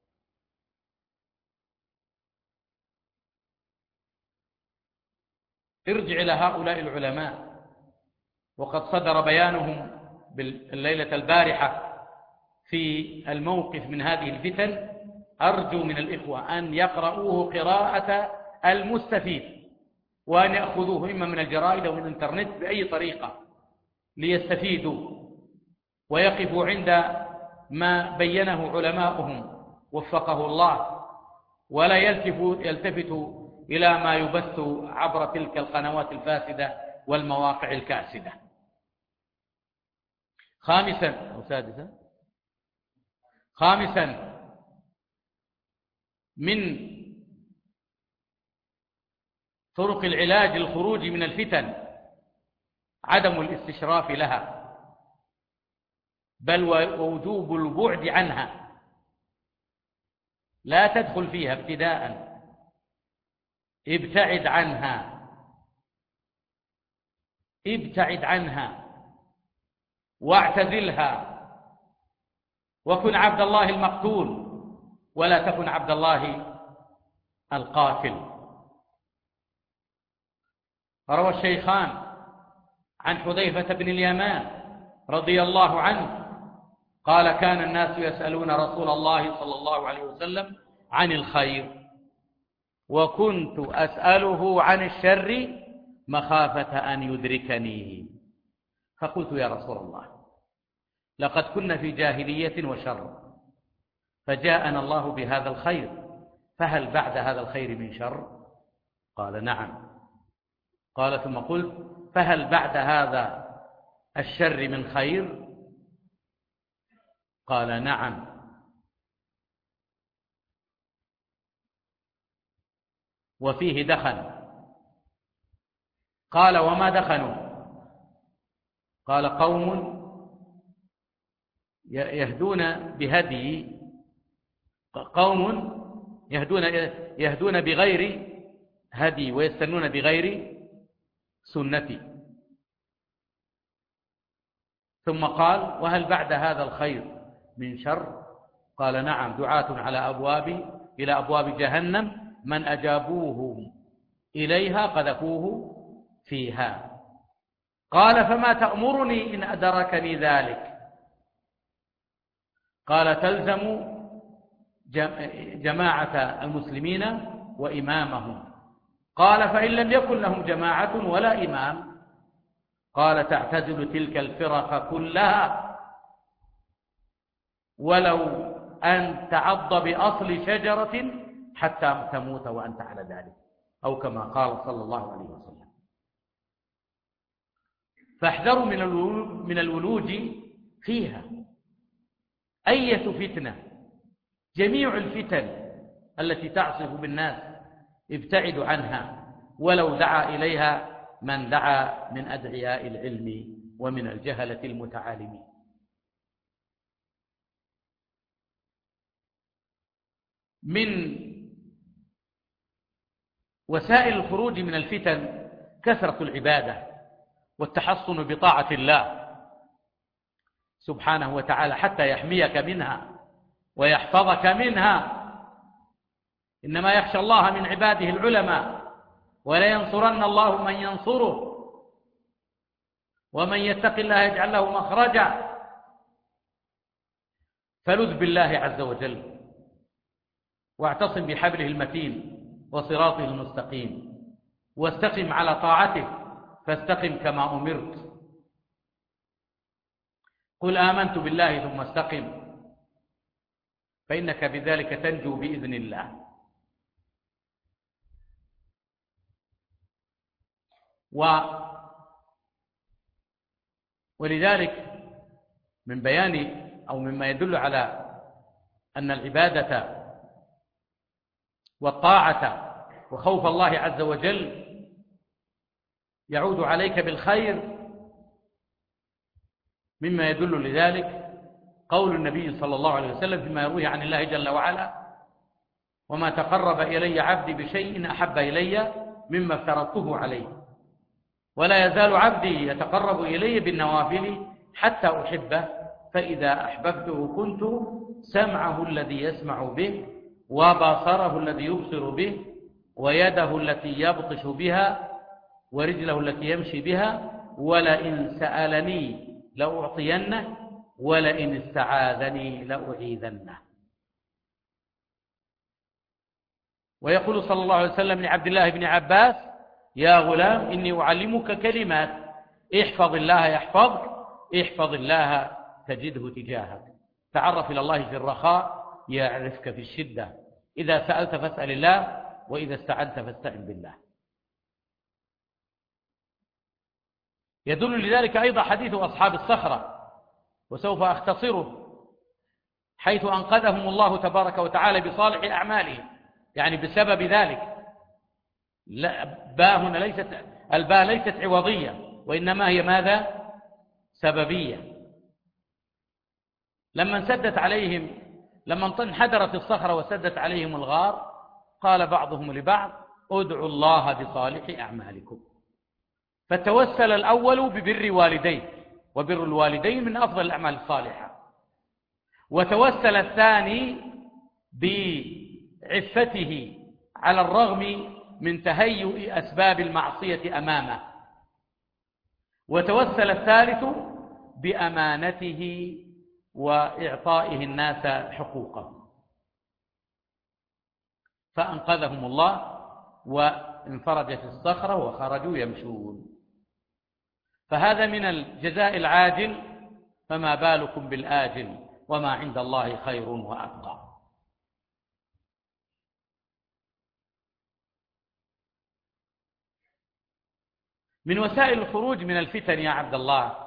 ارجع إلى هؤلاء العلماء، وقد صدر بيانهم الليلة البارحة في الموقف من هذه الفتن. أرجو من الإخوة أن يقرؤوه قراءة المستفيد، وأن يأخذوه إما من الجرائد أو من الإنترنت بأي طريقة ليستفيدوا ويقفوا عند ما بينه علماؤهم وفقه الله، ولا يلتفتوا إلى ما يبث عبر تلك القنوات الفاسدة والمواقع الكاسدة. خامسا من طرق العلاج للخروج من الفتن عدم الاستشراف لها، بل ووجوب البعد عنها. لا تدخل فيها ابتداء، ابتعد عنها واعتزلها، وكن عبد الله المقتول ولا تكن عبد الله القاتل. روى الشيخان عن حذيفة بن اليمان رضي الله عنه قال: كان الناس يسألون رسول الله صلى الله عليه وسلم عن الخير، وكنت أسأله عن الشر مخافة أن يدركني، فقلت: يا رسول الله، لقد كنا في جاهلية وشر، فجاءنا الله بهذا الخير، فهل بعد هذا الخير من شر؟ قال: نعم. قال: ثم قلت: فهل بعد هذا الشر من خير؟ قال: نعم. وفيه دخن. قال: وما دخنوا؟ قال: قوم يهدون بغير هدي ويستنون بغير سنتي. ثم قال: وهل بعد هذا الخير من شر؟ قال: نعم، دعاة إلى أبواب جهنم من أجابوه إليها قذفوه فيها. قال: فما تأمرني إن أدركني ذلك؟ قال: تلزم جماعة المسلمين وإمامهم. قال: فإن لم يكن لهم جماعة ولا إمام؟ قال: تعتزل تلك الفرق كلها ولو أن تعض بأصل شجرة حتى تموت وأنت على ذلك، أو كما قال صلى الله عليه وسلم. فاحذروا من الولوج فيها. أية فتنة، جميع الفتن التي تعصف بالناس ابتعدوا عنها، ولو دعا إليها من دعا من أدعياء العلم ومن الجهلة المتعالمين. من وسائل الخروج من الفتن كثرة العبادة والتحصن بطاعة الله سبحانه وتعالى حتى يحميك منها ويحفظك منها. إنما يخشى الله من عباده العلماء، ولا ينصرن الله من ينصره، ومن يتق الله يجعل له مخرجا. فلذ بالله عز وجل، واعتصم بحبله المتين وصراطه المستقيم، واستقم على طاعته، فاستقم كما أمرت. قل آمنت بالله ثم استقم، فإنك بذلك تنجو بإذن الله. ولذلك من بيان أو مما يدل على أن العبادة والطاعة وخوف الله عز وجل يعود عليك بالخير، مما يدل لذلك قول النبي صلى الله عليه وسلم فيما يرويه عن الله جل وعلا: وما تقرب إلي عبدي بشيء أحب إلي مما افترضته عليه، ولا يزال عبدي يتقرب إلي بالنوافل حتى أحبه، فإذا أحببته كنت سمعه الذي يسمع به، وبصره الذي يبصر به، ويده التي يبطش بها، ورجله التي يمشي بها، ولئن سألني لأعطينه، ولئن استعاذني لأعيذنه. ويقول صلى الله عليه وسلم لعبد الله بن عباس: يا غلام إني أعلمك كلمات، احفظ الله يحفظك، احفظ الله تجده تجاهك، تعرف إلى الله في الرخاء يعرفك في الشدة، إذا سألت فاسأل الله، وإذا استعنت فاستعن بالله. يدل لذلك أيضا حديث أصحاب الصخرة، وسوف أختصره، حيث أنقذهم الله تبارك وتعالى بصالح أعمالهم، يعني بسبب ذلك. الباء ليست عوضية، وإنما هي ماذا؟ سببية. لما انحدرت الصخرة وسدت عليهم الغار، قال بعضهم لبعض: ادعوا الله بصالح أعمالكم. فتوسل الأول ببر والديه، وبر الوالدين من أفضل الأعمال الصالحة، وتوسل الثاني بعفته على الرغم من تهيؤ أسباب المعصية أمامه، وتوسل الثالث بأمانته وإعطائه الناس حقوقهم، فأنقذهم الله وانفرجت الصخرة وخرجوا يمشون. فهذا من الجزاء العاجل، فما بالكم بالآجل، وما عند الله خير وأبقى. من وسائل الخروج من الفتن يا عبد الله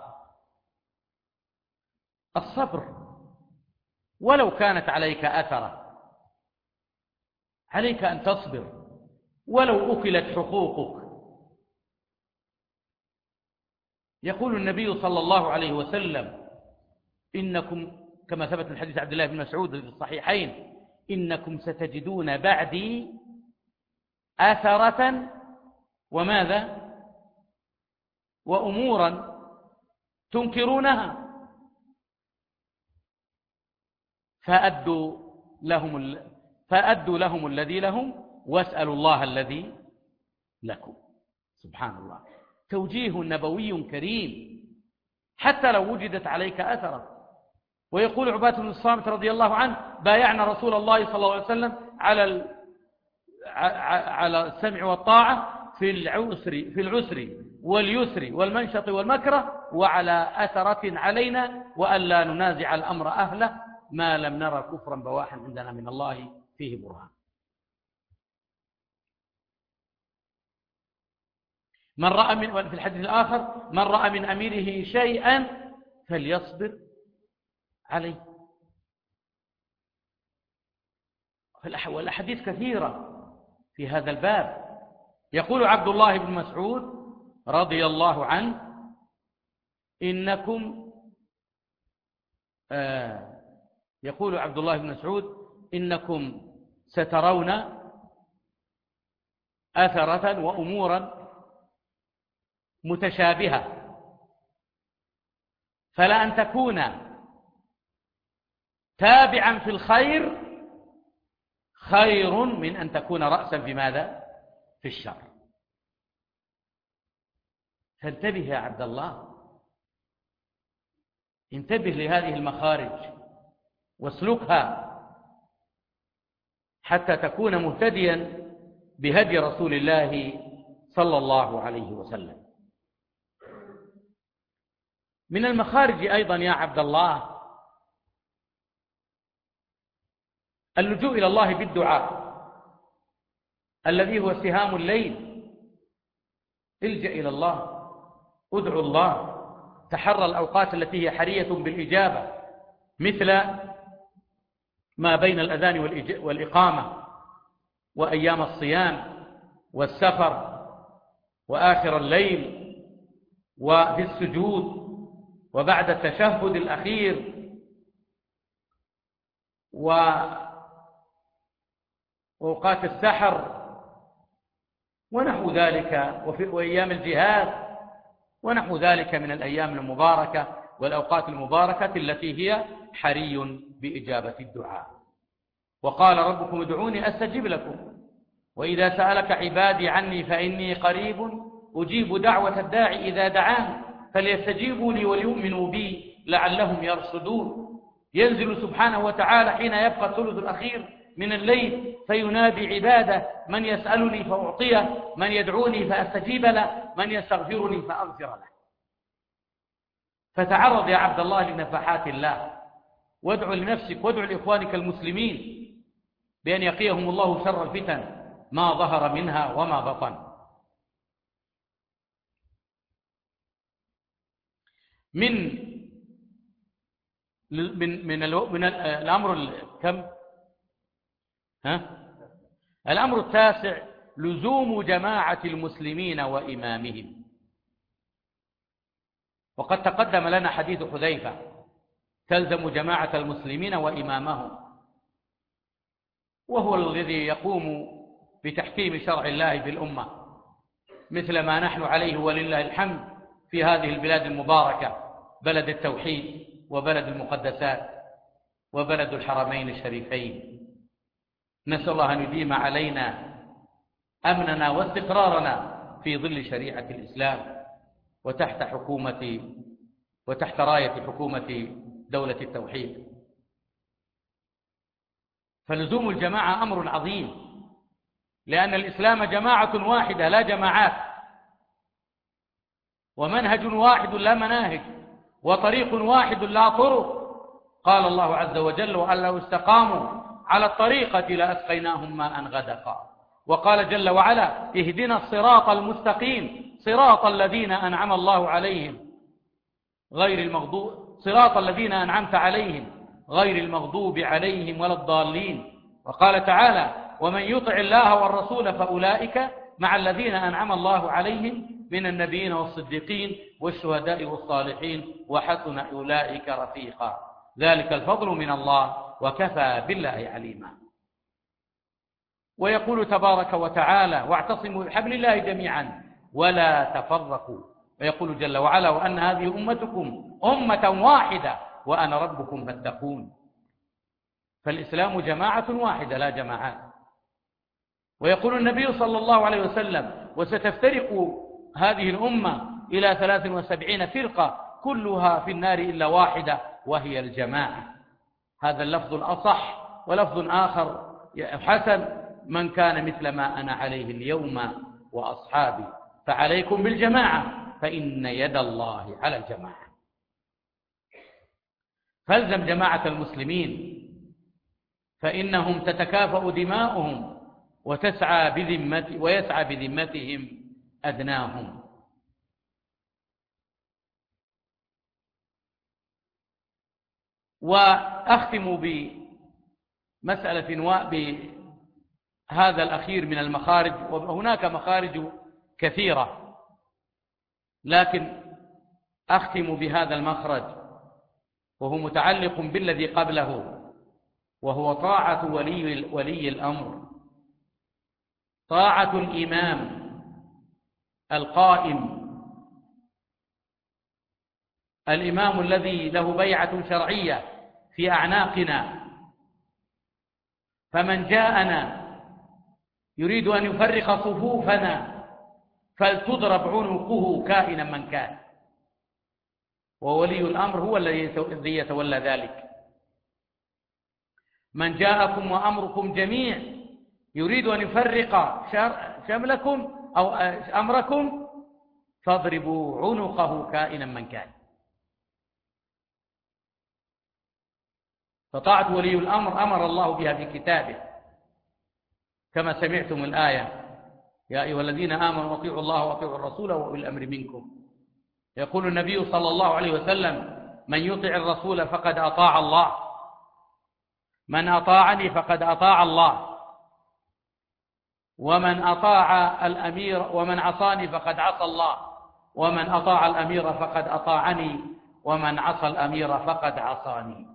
الصبر، ولو كانت عليك أثرة، عليك أن تصبر ولو أكلت حقوقك. يقول النبي صلى الله عليه وسلم: إنكم، كما ثبت من حديث عبد الله بن مسعود في الصحيحين: إنكم ستجدون بعدي أثرة وماذا؟ وأمورا تنكرونها، فأدوا لهم الذي لهم واسألوا الله الذي لكم. سبحان الله، توجيه نبوي كريم حتى لو وجدت عليك أثرة. ويقول عبادة بن الصامت رضي الله عنه: بايعنا رسول الله صلى الله عليه وسلم على السمع والطاعة في العسر واليسر والمنشط والمكره، وعلى أثرة علينا، وألا ننازع الأمر أهله ما لم نرى كفرا بواحا عندنا من الله فيه برهان. من رأى في الحديث الآخر: من رأى من أميره شيئا فليصبر عليه. والأحاديث كثيرة في هذا الباب. يقول عبد الله بن مسعود رضي الله عنه: يقول عبد الله بن مسعود: إنكم سترون أثرة وأمورا متشابهة، فلا أن تكون تابعا في الخير خير من أن تكون رأسا في ماذا؟ في الشر. فانتبه يا عبد الله، انتبه لهذه المخارج واسلكها حتى تكون مهتديا بهدي رسول الله صلى الله عليه وسلم. من المخارج أيضا يا عبد الله اللجوء إلى الله بالدعاء الذي هو سهام الليل. الجأ إلى الله، ادعو الله، تحرى الأوقات التي هي حرية بالإجابة، مثل ما بين الأذان والإقامة، وأيام الصيام والسفر، وآخر الليل، وفي السجود، وبعد التشهد الأخير، وأوقات السحر ونحو ذلك، وأيام الجهاد ونحو ذلك من الأيام المباركة والأوقات المباركة التي هي حري بإجابة الدعاء. وقال ربكم ادعوني أستجب لكم، وإذا سألك عبادي عني فإني قريب أجيب دعوة الداعي إذا دعان فليستجيبوا لي وليؤمنوا بي لعلهم يرشدون. ينزل سبحانه وتعالى حين يبقى الثلث الأخير من الليل فينادي عباده: من يسألني فأعطيه، من يدعوني فأستجيب له، من يستغفرني فأغفر له. فتعرض يا عبد الله لنفحات الله، وادعو لنفسك وادعو لإخوانك المسلمين بأن يقيهم الله شر الفتن ما ظهر منها وما بطن. من الأمر كم؟ الأمر التاسع: لزوم جماعة المسلمين وإمامهم. وقد تقدم لنا حديث حذيفة: تلزم جماعة المسلمين وإمامهم، وهو الذي يقوم بتحكيم شرع الله في الأمة، مثل ما نحن عليه ولله الحمد في هذه البلاد المباركة، بلد التوحيد وبلد المقدسات وبلد الحرمين الشريفين. نسأل الله أن يديم علينا أمننا واستقرارنا في ظل شريعة الإسلام وتحت راية حكومة دولة التوحيد. فلزوم الجماعة أمر عظيم، لأن الإسلام جماعة واحدة لا جماعات، ومنهج واحد لا مناهج، وطريق واحد لا طرق. قال الله عز وجل: وأن لو استقاموا على الطريقة لأسقيناهم ماء غدقا. وقال جل وعلا: اهدنا الصراط المستقيم صراط الذين أنعم الله عليهم صراط الذين أنعمت عليهم غير المغضوب عليهم ولا الضالين. وقال تعالى: ومن يطع الله والرسول فأولئك مع الذين أنعم الله عليهم من النبيين والصديقين والشهداء والصالحين وحسن أولئك رفيقا، ذلك الفضل من الله وكفى بالله عليما. ويقول تبارك وتعالى: واعتصموا بحبل الله جميعا ولا تفرقوا. ويقول جل وعلا: وأن هذه أمتكم أمة واحدة وأنا ربكم فاتقون. فالإسلام جماعة واحدة لا جماعات. ويقول النبي صلى الله عليه وسلم: وستفترق هذه الأمة إلى 73 فرقة كلها في النار إلا واحدة وهي الجماعة. هذا اللفظ الأصح. ولفظ آخر حسن: من كان مثل ما أنا عليه اليوم وأصحابي فعليكم بالجماعة فإن يد الله على الجماعة. فالزم جماعة المسلمين فإنهم تتكافأ دماؤهم ويسعى بذمتهم أدناهم. وأختم بمسألة بهذا الأخير من المخارج، وهناك مخارج كثيرة، لكن أختم بهذا المخرج وهو متعلق بالذي قبله، وهو طاعة ولي الأمر، طاعة الإمام القائم، الإمام الذي له بيعة شرعية في أعناقنا. فمن جاءنا يريد أن يفرق صفوفنا فلتضرب عنقه كائنا من كان. وولي الأمر هو الذي يتولى ذلك. من جاءكم وأمركم جميع يريد أن يفرق شملكم أو أمركم فاضربوا عنقه كائنا من كان. فطاعة ولي الأمر أمر الله بها في كتابه، كما سمعتم الآية: يا أيها الذين آمنوا أطيعوا الله وأطيعوا الرسول وأولي الأمر منكم. يقول النبي صلى الله عليه وسلم: من يطع الرسول فقد أطاع الله، من أطاعني فقد أطاع الله، ومن أطاع الأمير ومن عصاني فقد عصى الله، ومن أطاع الأمير فقد أطاعني، ومن عصى الأمير فقد عصاني.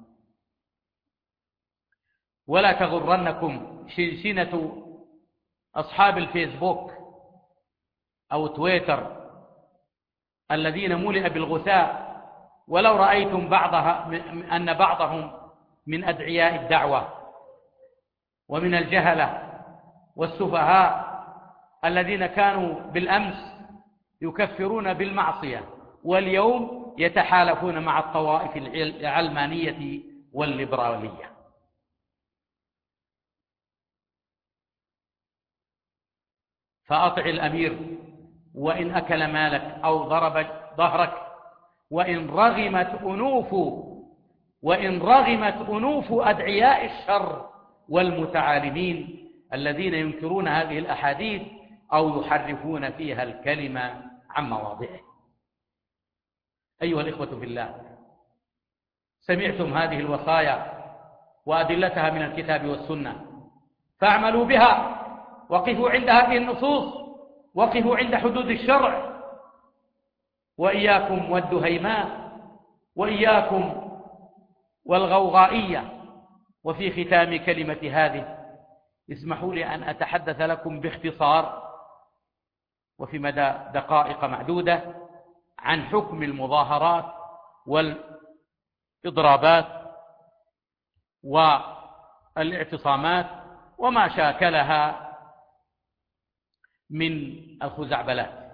ولا تغرنكم شنشنة أصحاب الفيسبوك أو تويتر الذين ملئ بالغثاء، ولو رأيتم أن بعضهم من أدعياء الدعوة ومن الجهلة والسفهاء الذين كانوا بالأمس يكفرون بالمعصية واليوم يتحالفون مع الطوائف العلمانية والليبرالية. فأطع الأمير وإن أكل مالك أو ضرب ظهرك، وإن رغمت أنوف أدعياء الشر والمتعالمين الذين ينكرون هذه الأحاديث أو يحرفون فيها الكلمة عن مواضعه. أيها الإخوة في الله، سمعتم هذه الوصايا وأدلتها من الكتاب والسنة، فاعملوا بها، وقفوا عند هذه النصوص، وقفوا عند حدود الشرع، وإياكم والدهيماء، وإياكم والغوغائية. وفي ختام كلمة هذه اسمحوا لي أن أتحدث لكم باختصار وفي مدى دقائق معدودة عن حكم المظاهرات والإضرابات والاعتصامات وما شاكلها من الخزعبلات.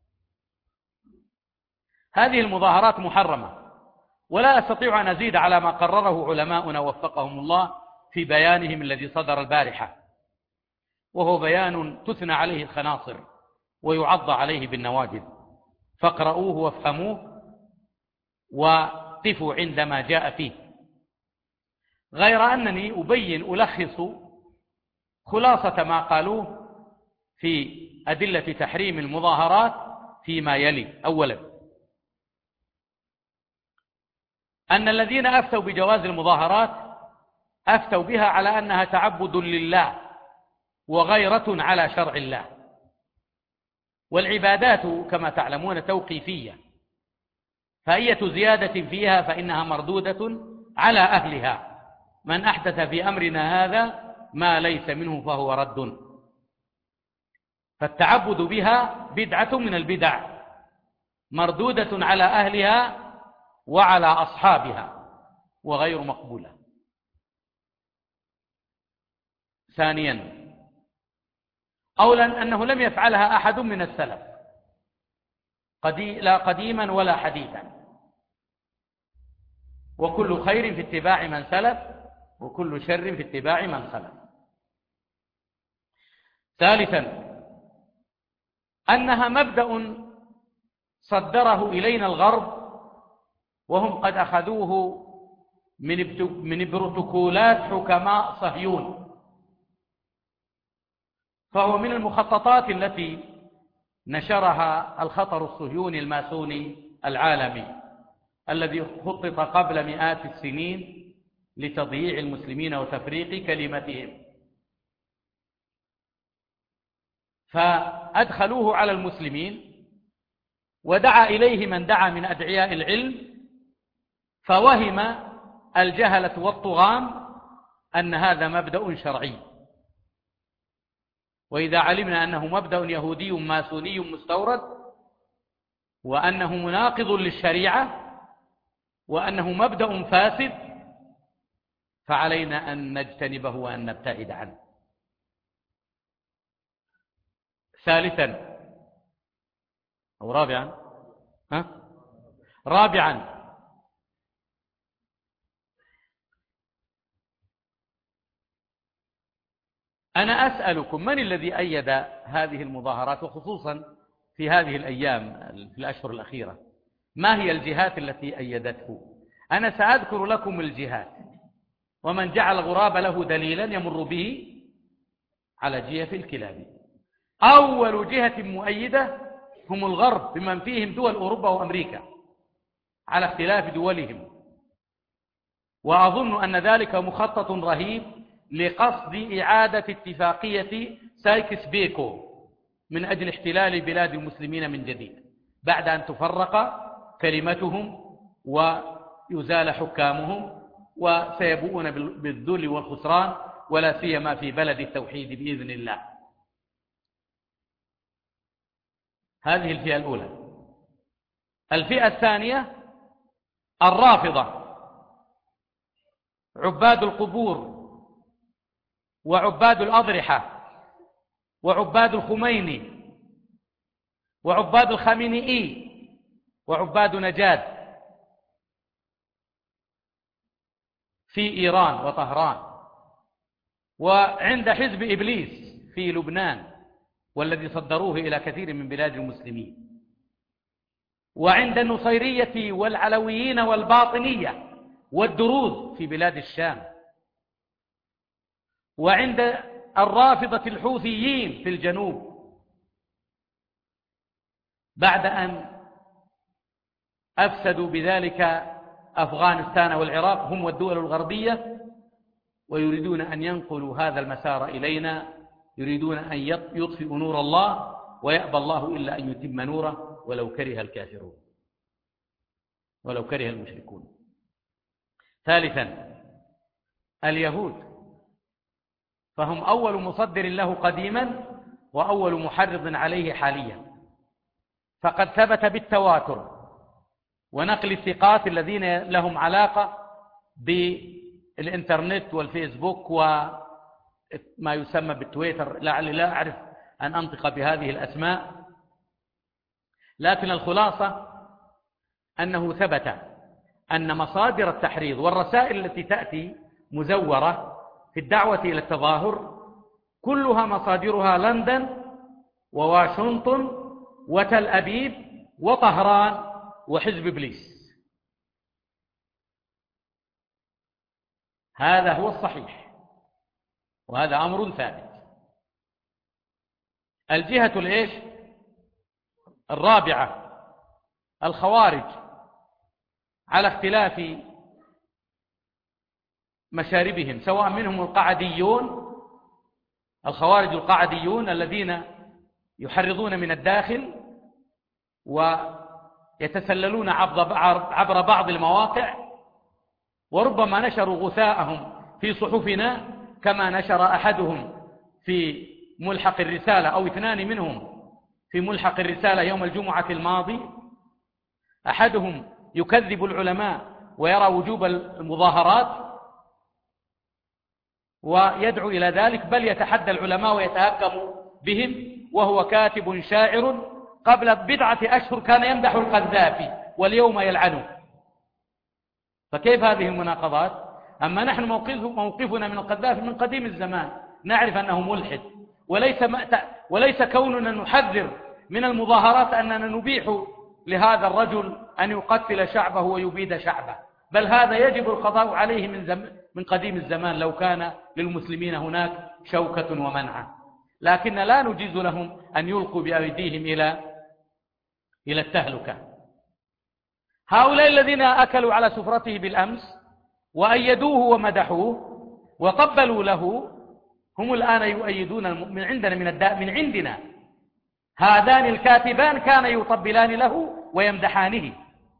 هذه المظاهرات محرمة، ولا أستطيع أن أزيد على ما قرره علماؤنا وفقهم الله في بيانهم الذي صدر البارحة، وهو بيان تثنى عليه الخناصر ويعض عليه بالنواجذ، فاقرؤوه وافهموه وقفوا عندما جاء فيه. غير أنني ألخص خلاصة ما قالوه في أدلة تحريم المظاهرات فيما يلي. أولا، أن الذين أفتوا بجواز المظاهرات أفتوا بها على أنها تعبد لله وغيرة على شرع الله، والعبادات كما تعلمون توقيفية، فأية زيادة فيها فإنها مردودة على أهلها. من أحدث في أمرنا هذا ما ليس منه فهو رد. فالتعبد بها بدعة من البدع مردودة على أهلها وعلى أصحابها وغير مقبولة. ثانيا، أولا أنه لم يفعلها أحد من السلف لا قديما ولا حديثا، وكل خير في اتباع من سلف وكل شر في اتباع من خلف. ثالثا، أنها مبدأ صدره إلينا الغرب وهم قد أخذوه من بروتوكولات حكماء صهيون، فهو من المخططات التي نشرها الخطر الصهيوني الماسوني العالمي الذي خطط قبل مئات السنين لتضييع المسلمين وتفريق كلمتهم، فأدخلوه على المسلمين ودعا إليه من دعا من أدعياء العلم، فوهم الجهلة والطغاة أن هذا مبدأ شرعي. وإذا علمنا أنه مبدأ يهودي ماسوني مستورد وأنه مناقض للشريعة وأنه مبدأ فاسد فعلينا أن نجتنبه وأن نبتعد عنه. ثالثا أو رابعا أنا أسألكم من الذي أيد هذه المظاهرات، وخصوصا في هذه الأيام في الأشهر الأخيرة؟ ما هي الجهات التي أيدته؟ أنا سأذكر لكم الجهات، ومن جعل الغراب له دليلا يمر به على جيف الكلاب. أول جهة مؤيدة هم الغرب بمن فيهم دول أوروبا وأمريكا على اختلاف دولهم، وأظن أن ذلك مخطط رهيب لقصد إعادة اتفاقية سايكس بيكو من أجل احتلال بلاد المسلمين من جديد بعد أن تفرق كلمتهم ويزال حكامهم، وسيبوءون بالذل والخسران ولا سيما في بلد التوحيد بإذن الله. هذه الفئة الأولى. الفئة الثانية الرافضة، عباد القبور وعباد الأضرحة وعباد الخميني وعباد الخامنئي وعباد نجاد في إيران وطهران، وعند حزب إبليس في لبنان والذي صدروه إلى كثير من بلاد المسلمين، وعند النصيرية والعلويين والباطنية والدروز في بلاد الشام، وعند الرافضة الحوثيين في الجنوب، بعد أن أفسدوا بذلك أفغانستان والعراق هم والدول الغربية، ويريدون أن ينقلوا هذا المسار إلينا، يريدون أن يطفئوا نور الله ويأبى الله إلا أن يتم نوره ولو كره الكافرون ولو كره المشركون. ثالثا اليهود، فهم أول مصدر له قديما وأول محرض عليه حاليا، فقد ثبت بالتواتر ونقل الثقات الذين لهم علاقة بالإنترنت والفيسبوك وما يسمى بالتويتر، لعلي لا أعرف أن أنطق بهذه الأسماء، لكن الخلاصة أنه ثبت أن مصادر التحريض والرسائل التي تأتي مزورة في الدعوة إلى التظاهر كلها مصادرها لندن وواشنطن وتل أبيب وطهران وحزب إبليس. هذا هو الصحيح وهذا أمر ثابت. الجهة الإيش الرابعة الخوارج، على اختلاف مشاربهم، سواء منهم القعديون، الخوارج القعديون الذين يحرضون من الداخل ويتسللون عبر بعض المواقع، وربما نشروا غثاءهم في صحفنا كما نشر أحدهم في ملحق الرسالة أو اثنان منهم في ملحق الرسالة يوم الجمعة الماضي، أحدهم يكذب العلماء ويرى وجوب المظاهرات ويدعو إلى ذلك، بل يتحدى العلماء ويتهكم بهم، وهو كاتب شاعر قبل بضعة أشهر كان يمدح القذافي واليوم يلعنه. فكيف هذه المناقضات؟ أما نحن موقفنا من القذافي من قديم الزمان، نعرف أنه ملحد، وليس كوننا نحذر من المظاهرات أننا نبيح لهذا الرجل أن يقتل شعبه ويبيد شعبه، بل هذا يجب القضاء عليه من قديم الزمان لو كان للمسلمين هناك شوكة ومنعة، لكن لا نجيز لهم أن يلقوا بأيديهم إلى التهلكة. هؤلاء الذين أكلوا على سفرته بالأمس وأيدوه ومدحوه وقبلوا له هم الآن يؤيدون من عندنا من عندنا. هذان الكاتبان كان يطبلان له ويمدحانه،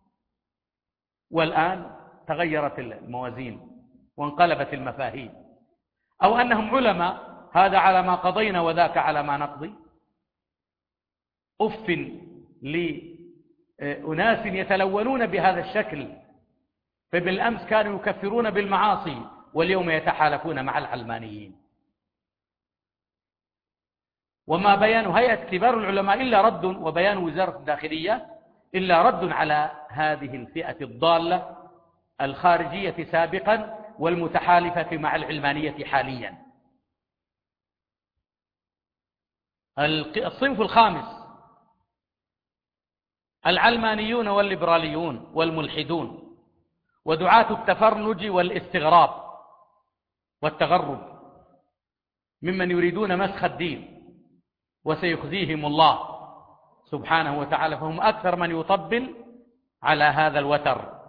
والآن تغيرت الموازين وانقلبت المفاهيم، أو أنهم علماء، هذا على ما قضينا وذاك على ما نقضي. أف لأناس يتلونون بهذا الشكل، فبالأمس كانوا يكفرون بالمعاصي واليوم يتحالفون مع العلمانيين. وما بيان هيئة كبار العلماء إلا رد، وبيان وزارة الداخلية إلا رد على هذه الفئة الضالة الخارجية سابقا والمتحالفة مع العلمانية حاليا. الصنف الخامس العلمانيون والليبراليون والملحدون ودعاة التفرنج والاستغراب والتغرب ممن يريدون مسخ الدين، وسيخزيهم الله سبحانه وتعالى، فهم أكثر من يطبل على هذا الوتر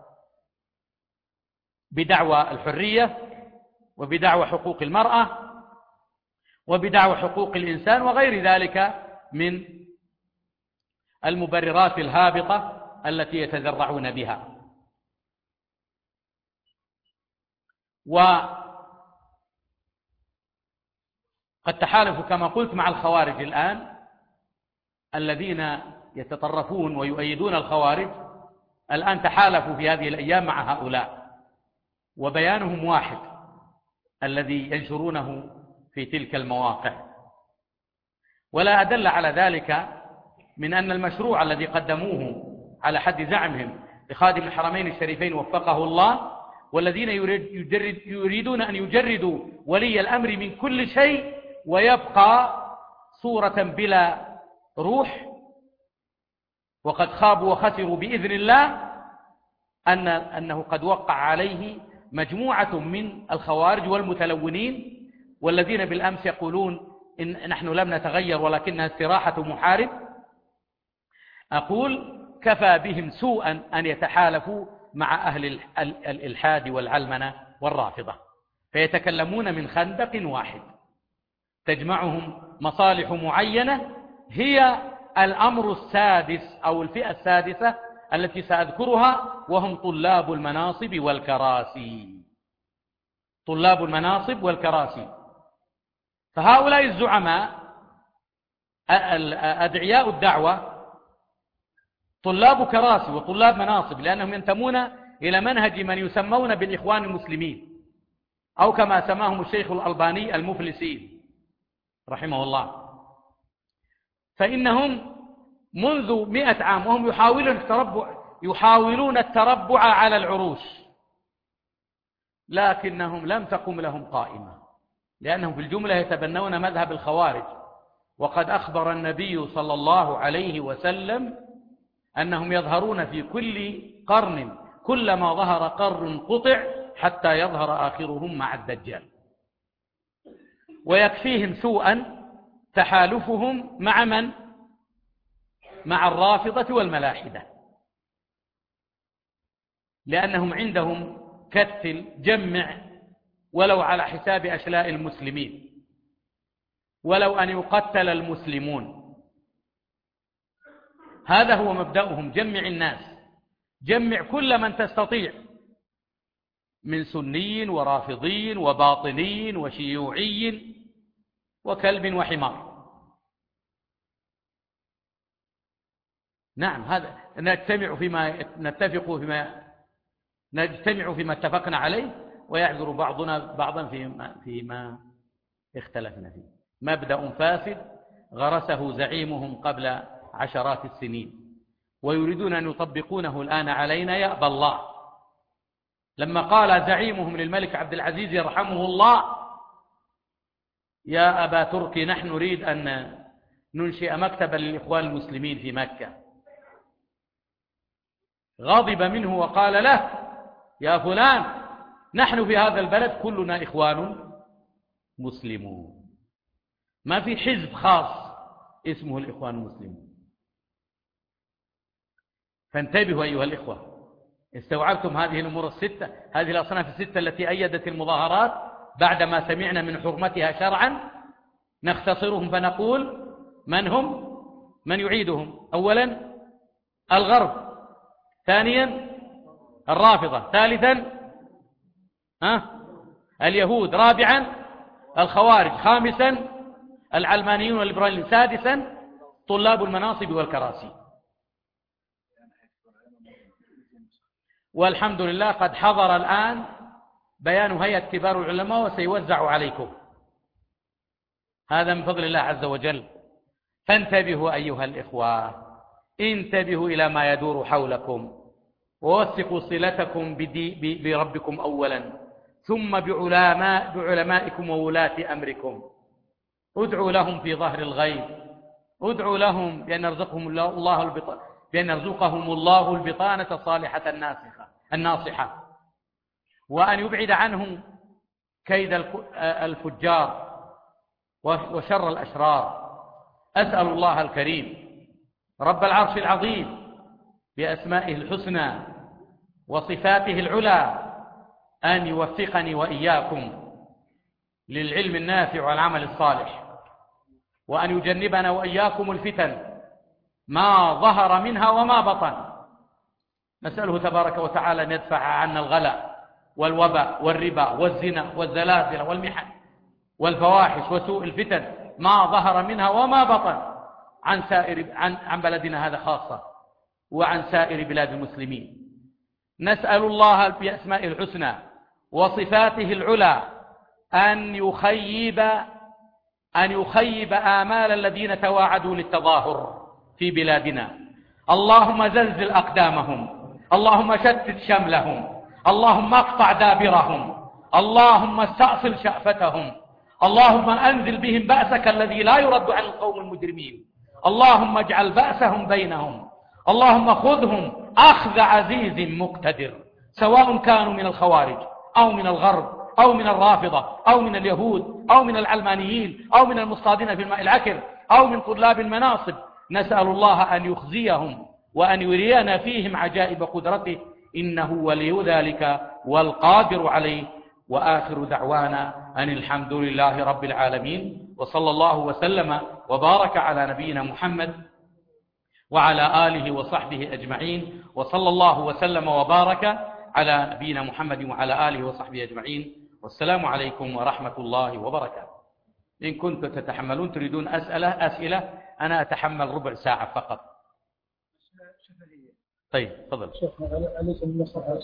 بدعوى الحرية وبدعوى حقوق المرأة وبدعوى حقوق الإنسان وغير ذلك من المبررات الهابطة التي يتذرعون بها. وقد تحالفوا كما قلت مع الخوارج الآن، الذين يتطرفون ويؤيدون الخوارج الآن تحالفوا في هذه الأيام مع هؤلاء، وبيانهم واحد الذي ينشرونه في تلك المواقع. ولا أدل على ذلك من أن المشروع الذي قدموه على حد زعمهم لخادم الحرمين الشريفين وفقه الله، والذين يريدون أن يجردوا ولي الأمر من كل شيء ويبقى صورة بلا روح، وقد خابوا وخسروا بإذن الله، أنه قد وقع عليه مجموعة من الخوارج والمتلونين، والذين بالأمس يقولون إن نحن لم نتغير ولكنها استراحة محارب. أقول كفى بهم سوءا أن يتحالفوا مع أهل الإلحاد والعلمنة والرافضة، فيتكلمون من خندق واحد تجمعهم مصالح معينة، هي الأمر السادس أو الفئة السادسة التي سأذكرها، وهم طلاب المناصب والكراسي. طلاب المناصب والكراسي، فهؤلاء الزعماء أدعياء الدعوة طلاب كراسي وطلاب مناصب، لأنهم ينتمون إلى منهج من يسمون بالإخوان المسلمين، أو كما سماهم الشيخ الألباني المفلسين رحمه الله. فإنهم منذ 100 عام وهم يحاولون التربع على العروش، لكنهم لم تقم لهم قائمة، لأنهم في الجملة يتبنون مذهب الخوارج. وقد أخبر النبي صلى الله عليه وسلم أنهم يظهرون في كل قرن، كلما ظهر قرن قطع حتى يظهر آخرهم مع الدجال. ويكفيهم سوءا تحالفهم مع من؟ مع الرافضة والملاحدة، لأنهم عندهم كتل جمع ولو على حساب أشلاء المسلمين، ولو أن يقتل المسلمون. هذا هو مبدأهم، جمع الناس، جمع كل من تستطيع من سني ورافضي وباطني وشيوعي وكلب وحمار. نعم، هذا نجتمع فيما اتفقنا عليه، ويعذر بعضنا بعضا فيما اختلفنا فيه. مبدأ فاسد غرسه زعيمهم قبل عشرات السنين، ويريدون أن يطبقونه الآن علينا. يأبى الله. لما قال زعيمهم للملك عبد العزيز يرحمه الله: يا أبا تركي، نحن نريد أن ننشئ مكتبا للإخوان المسلمين في مكة، غضب منه وقال له: يا فلان، نحن في هذا البلد كلنا إخوان مسلمون، ما في حزب خاص اسمه الإخوان المسلمون. فانتبهوا أيها الإخوة، استوعبتم هذه الأمور الستة، هذه الأصناف الستة التي أيدت المظاهرات بعدما سمعنا من حرمتها شرعا. نختصرهم فنقول: من هم؟ من يعيدهم؟ أولا الغرب، ثانيا الرافضة، ثالثا اليهود، رابعا الخوارج، خامسا العلمانيون والليبراليين، سادسا طلاب المناصب والكراسي. والحمد لله قد حضر الآن بيان هيئة كبار العلماء وسيوزع عليكم، هذا من فضل الله عز وجل. فانتبهوا أيها الإخوة، انتبهوا إلى ما يدور حولكم، ووثقوا صلتكم بربكم أولا، ثم بعلمائكم وولاة أمركم. ادعوا لهم في ظهر الغيب، ادعوا لهم بأن يرزقهم الله البطانة الصالحة الناصحة، وأن يبعد عنهم كيد الفجار وشر الأشرار. أسأل الله الكريم رب العرش العظيم بأسمائه الحسنى وصفاته العلى أن يوفقني وإياكم للعلم النافع والعمل الصالح، وأن يجنبنا وإياكم الفتن ما ظهر منها وما بطن. نسأله تبارك وتعالى أن يدفع عنا الغلا والوباء والربا والزنا والزلازل والمحن والفواحش وسوء الفتن ما ظهر منها وما بطن عن بلدنا هذا خاصة، وعن سائر بلاد المسلمين. نسأل الله بأسمائه الحسنى وصفاته العلى أن يخيب آمال الذين تواعدوا للتظاهر في بلادنا. اللهم زلزل أقدامهم، اللهم شتت شملهم، اللهم اقطع دابرهم، اللهم استأصل شأفتهم، اللهم أنزل بهم بأسك الذي لا يرد عن القوم المجرمين، اللهم اجعل بأسهم بينهم، اللهم خذهم أخذ عزيز مقتدر، سواء كانوا من الخوارج أو من الغرب أو من الرافضة أو من اليهود أو من العلمانيين أو من المصطادين في الماء العكر أو من طلاب المناصب. نسأل الله أن يخزيهم وأن يرينا فيهم عجائب قدرته، إنه ولي ذلك والقادر عليه. وآخر دعوانا أن الحمد لله رب العالمين، وصلى الله وسلم وبارك على نبينا محمد وعلى آله وصحبه أجمعين، وصلى الله وسلم وبارك على نبينا محمد وعلى آله وصحبه أجمعين. والسلام عليكم ورحمة الله وبركاته. إن كنتم تتحملون تريدون أسئلة، أنا أتحمل ربع ساعة فقط. طيب تفضل.
أليس المصلحة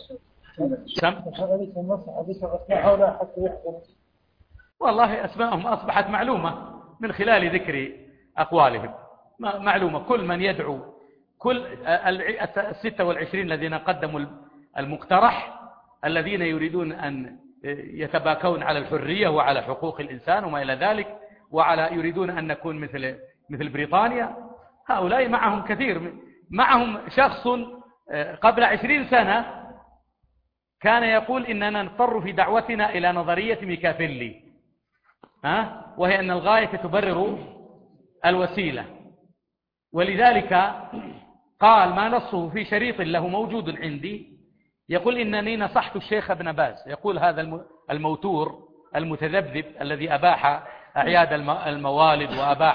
هؤلاء حتى يحكموا؟
والله أسماءهم أصبحت معلومة من خلال ذكر أقوالهم، معلومة. كل من يدعو، كل 26 الذين قدموا المقترح، الذين يريدون أن يتباكون على الحرية وعلى حقوق الإنسان وما إلى ذلك، يريدون أن نكون مثل بريطانيا، هؤلاء معهم كثير. معهم شخص قبل 20 سنة كان يقول إننا نضطر في دعوتنا إلى نظرية ميكافيلي، وهي أن الغاية تبرر الوسيلة. ولذلك قال ما نصه في شريط له موجود عندي، يقول إنني نصحت الشيخ ابن باز، يقول هذا الموتور المتذبذب الذي أباح أعياد الموالد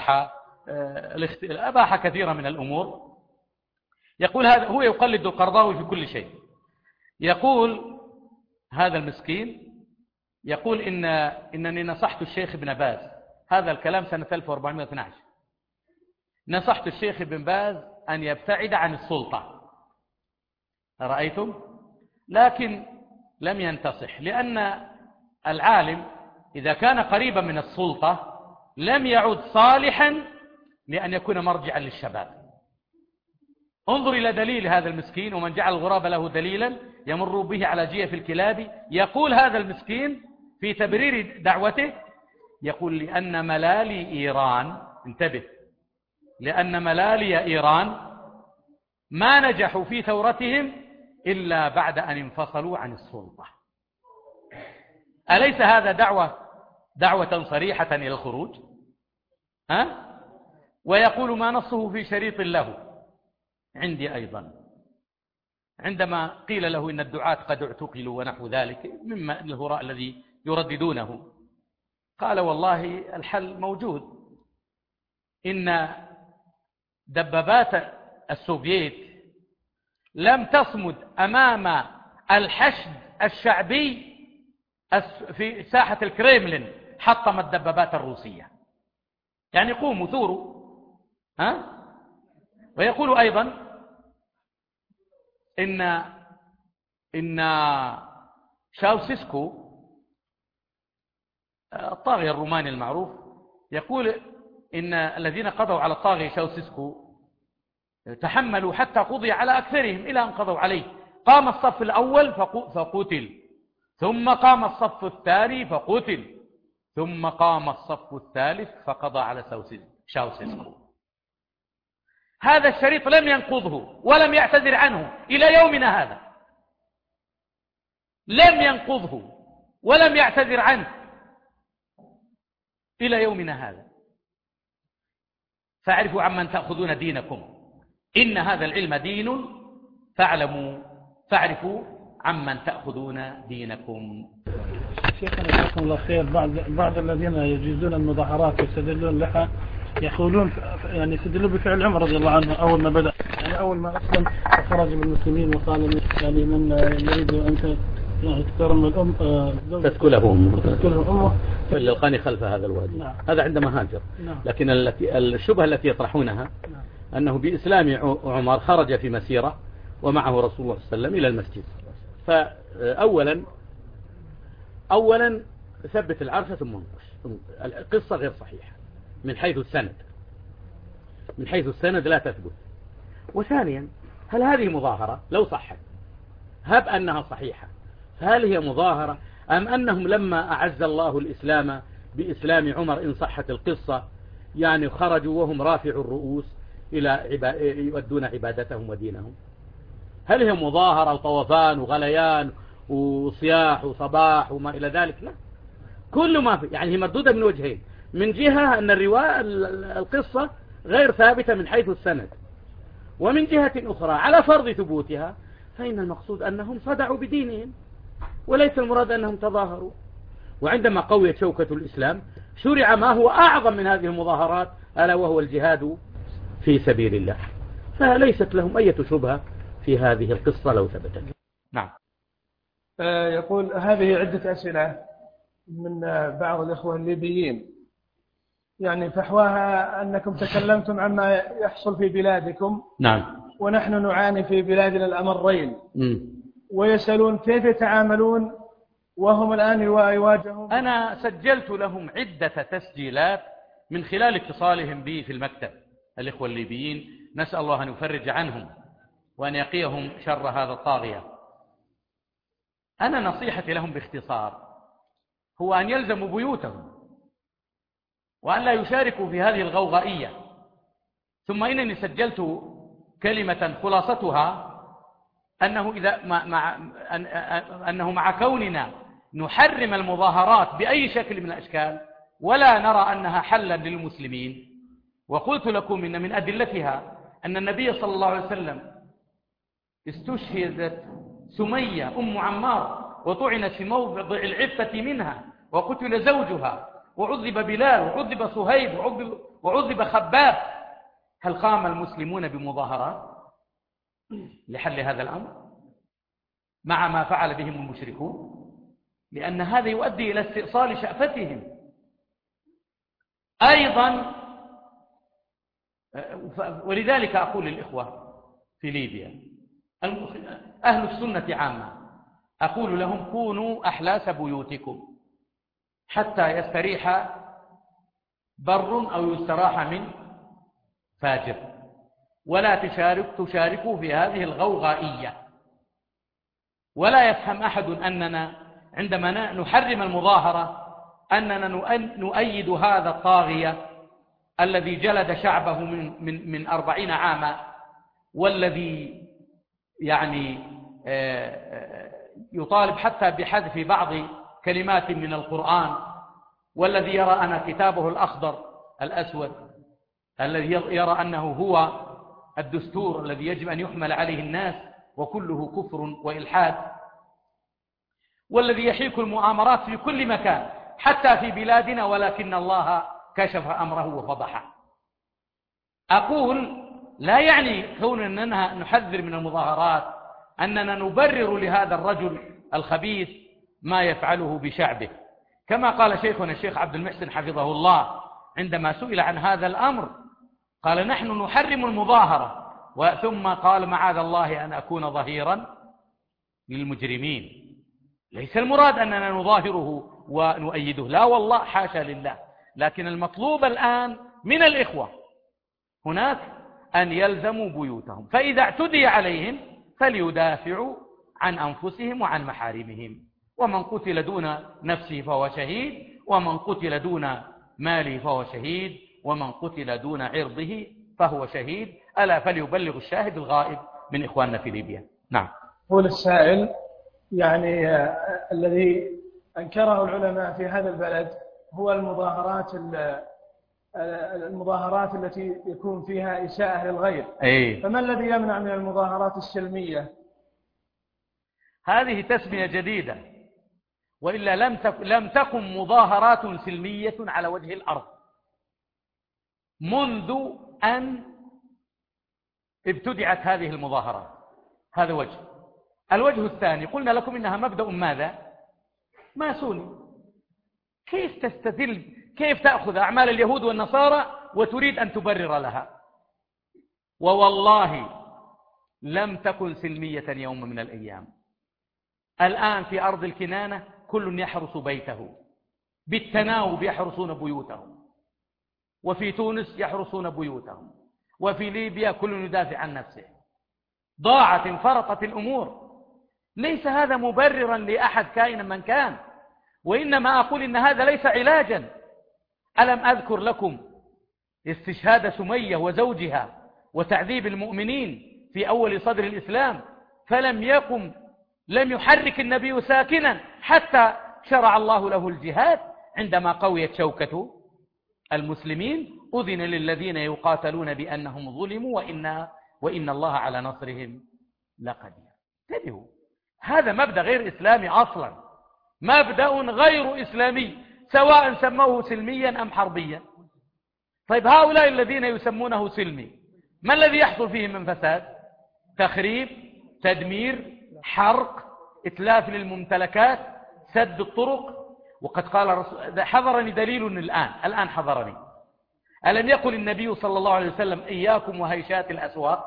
وأباح كثيرا من الأمور، يقول هذا هو يقلد القرضاوي في كل شيء. يقول هذا المسكين يقول إنني نصحت الشيخ ابن باز، هذا الكلام سنة 1412، نصحت الشيخ ابن باز أن يبتعد عن السلطة، رأيتم؟ لكن لم ينتصح، لأن العالم إذا كان قريبا من السلطة لم يعد صالحا لأن يكون مرجعا للشباب. انظر إلى دليل هذا المسكين، ومن جعل الغراب له دليلا يمر به على جيف الكلاب. يقول هذا المسكين في تبرير دعوته، يقول لأن ملالي إيران، انتبه، لأن ملالي إيران ما نجحوا في ثورتهم إلا بعد أن انفصلوا عن السلطة. أليس هذا دعوة صريحة إلى الخروج؟ ويقول ما نصه في شريط له عندي أيضا، عندما قيل له إن الدعاة قد اعتقلوا ونحو ذلك مما الهراء الذي يرددونه، قال والله الحل موجود، إن دبابات السوفييت لم تصمد أمام الحشد الشعبي في ساحة الكريملين، حطم الدبابات الروسية، يعني قوموا ثوروا. ويقول أيضا إن شاوسيسكو الطاغية الروماني المعروف يقول إن الذين قضوا على الطاغية شاوسيسكو تحملوا حتى قضي على أكثرهم إلى أن قضوا عليه. قام الصف الأول فقتل، ثم قام الصف الثاني فقتل، ثم قام الصف الثالث فقضى على شاوسيسكو. هذا الشريط لم ينقضه ولم يعتذر عنه إلى يومنا هذا، لم ينقضه ولم يعتذر عنه إلى يومنا هذا. فاعرفوا عمن تأخذون دينكم، إن هذا العلم دين فاعرفوا عمن تأخذون دينكم.
شيخنا جزاكم الله خير، بعض الذين يجيزون المظاهرات ويستدلون لها يقولون يعني يستدلوا بفعل عمر رضي الله عنه أول ما بدأ، يعني أول ما أسلم خرج من المسلمين وقال يعني من يريد أن تكرم الأم
تسكله
أمه
فليلقاني خلف هذا الوادي.
نعم.
هذا عندما هاجر.
نعم.
لكن الشبهة التي يطرحونها
نعم.
أنه بإسلام عمر خرج في مسيرة ومعه رسول الله صلى الله عليه وسلم إلى المسجد. فأولا ثبت العرفة ثم انقش. القصة غير صحيحة من حيث السند لا تثبت. وثانيا هل هذه مظاهرة؟ لو صحت هب أنها صحيحة، فهل هي مظاهرة أم أنهم لما أعز الله الإسلام بإسلام عمر إن صحت القصة يعني خرجوا وهم رافعوا الرؤوس إلى يؤدون عبادتهم ودينهم؟ هل هي مظاهرة وطوفان وغليان وصياح وصباح وما إلى ذلك؟ لا، كل ما في يعني هي مردودة من وجهين. من جهة أن القصة غير ثابتة من حيث السند، ومن جهة أخرى على فرض ثبوتها فإن المقصود أنهم صدعوا بدينهم وليس المراد أنهم تظاهروا. وعندما قويت شوكة الإسلام شرع ما هو أعظم من هذه المظاهرات ألا وهو الجهاد في سبيل الله، فليست لهم أي شبهة في هذه القصة لو ثبتت. نعم.
يقول هذه عدة أسئلة من بعض الإخوة الليبيين، يعني فحواها أنكم تكلمتم عما يحصل في بلادكم.
نعم.
ونحن نعاني في بلادنا الأمرين. ويسألون كيف يتعاملون وهم الآن يواجهون.
أنا سجلت لهم عدة تسجيلات من خلال اتصالهم بي في المكتب، الإخوة الليبيين، نسأل الله أن يفرج عنهم وأن يقيهم شر هذا الطاغية. أنا نصيحتي لهم باختصار هو أن يلزموا بيوتهم وأن لا يشاركوا في هذه الغوغائية. ثم إنني سجلت كلمة خلاصتها أنه مع كوننا نحرم المظاهرات بأي شكل من الأشكال ولا نرى أنها حلا للمسلمين، وقلت لكم إن من أدلتها أن النبي صلى الله عليه وسلم استشهدت سمية أم عمار وطعنت في موضع العفة منها وقتل زوجها وعذب بلال وعذب صهيب وعذب خباب. هل قام المسلمون بمظاهرات لحل هذا الأمر مع ما فعل بهم المشركون؟ لأن هذا يؤدي إلى استئصال شأفتهم. أيضا ولذلك أقول للإخوة في ليبيا أهل السنة عامة، أقول لهم كونوا أحلاس بيوتكم حتى يستريح بر أو يستراح من فاجر، ولا تشاركوا في هذه الغوغائية. ولا يفهم أحد أننا عندما نحرم المظاهرة أننا نؤيد هذا الطاغية الذي جلد شعبه من 40 عاما، والذي يعني يطالب حتى بحذف بعض كلمات من القرآن، والذي يرى أن كتابه الأخضر الأسود الذي يرى أنه هو الدستور الذي يجب أن يحمل عليه الناس وكله كفر وإلحاد، والذي يحيك المؤامرات في كل مكان حتى في بلادنا، ولكن الله كشف أمره وفضحه. أقول لا يعني كوننا نحذر من المظاهرات أننا نبرر لهذا الرجل الخبيث ما يفعله بشعبه، كما قال شيخنا الشيخ عبد المحسن حفظه الله عندما سئل عن هذا الأمر قال نحن نحرم المظاهرة، ثم قال معاذ الله أن أكون ظهيرا للمجرمين. ليس المراد أننا نظاهره ونؤيده، لا والله حاشا لله، لكن المطلوب الآن من الإخوة هناك أن يلزموا بيوتهم، فإذا اعتدي عليهم فليدافعوا عن أنفسهم وعن محارمهم. ومن قتل دون نفسه فهو شهيد، ومن قتل دون ماله فهو شهيد، ومن قتل دون عرضه فهو شهيد. ألا فليبلغ الشاهد الغائب من إخواننا في ليبيا. نعم.
هو السائل يعني الذي أنكره العلماء في هذا البلد هو المظاهرات التي يكون فيها إساءة للغير. فما الذي يمنع من المظاهرات السلمية؟
هذه تسمية جديدة، وإلا لم تكن مظاهرات سلمية على وجه الأرض منذ أن ابتدعت هذه المظاهرات. هذا وجه. الوجه الثاني قلنا لكم إنها مبدأ ماذا؟ ماسوني. كيف تستدل، كيف تأخذ أعمال اليهود والنصارى وتريد أن تبرر لها؟ ووالله لم تكن سلمية يوم من الأيام. الآن في أرض الكنانة كل يحرس بيته، بالتناوب يحرسون بيوتهم، وفي تونس يحرسون بيوتهم، وفي ليبيا كل يدافع عن نفسه. ضاعت انفرطت الأمور. ليس هذا مبررا لأحد كائنا من كان، وإنما أقول إن هذا ليس علاجا. ألم أذكر لكم استشهاد سمية وزوجها وتعذيب المؤمنين في أول صدر الإسلام، لم يحرك النبي ساكنا حتى شرع الله له الجهاد. عندما قويت شوكة المسلمين أذن للذين يقاتلون بأنهم ظلموا وإن الله على نصرهم لقدير. انتبهوا، هذا مبدأ غير إسلامي أصلا، مبدأ غير إسلامي، سواء سموه سلميا أم حربيا. طيب هؤلاء الذين يسمونه سلمي ما الذي يحصل فيهم من فساد؟ تخريب، تدمير، حرق، إتلاف للممتلكات، سد الطرق. وقد قال الرسول، حضرني دليل الآن حضرني، ألم يقل النبي صلى الله عليه وسلم إياكم وهيشات الأسواق؟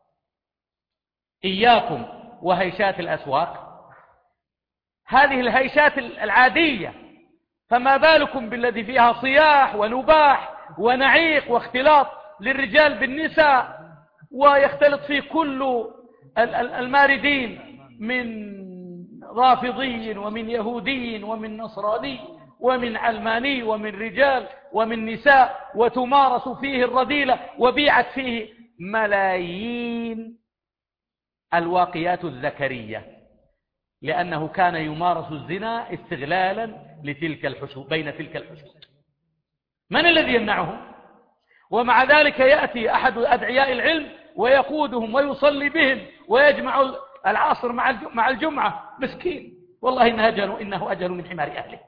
إياكم وهيشات الأسواق، هذه الهيشات العادية، فما بالكم بالذي فيها صياح ونباح ونعيق واختلاط للرجال بالنساء، ويختلط فيه كل الماردين من رافضي ومن يهودي ومن نصراني ومن علماني ومن رجال ومن نساء، وتمارس فيه الرذيلة، وبيعت فيه ملايين الواقيات الذكرية، لأنه كان يمارس الزنا استغلالا لتلك الحشود، بين تلك الحشود. من الذي يمنعه؟ ومع ذلك يأتي أحد أدعياء العلم ويقودهم ويصلي بهم ويجمع العصر مع الجمعة. مسكين والله إنه أجل من حمار أهله.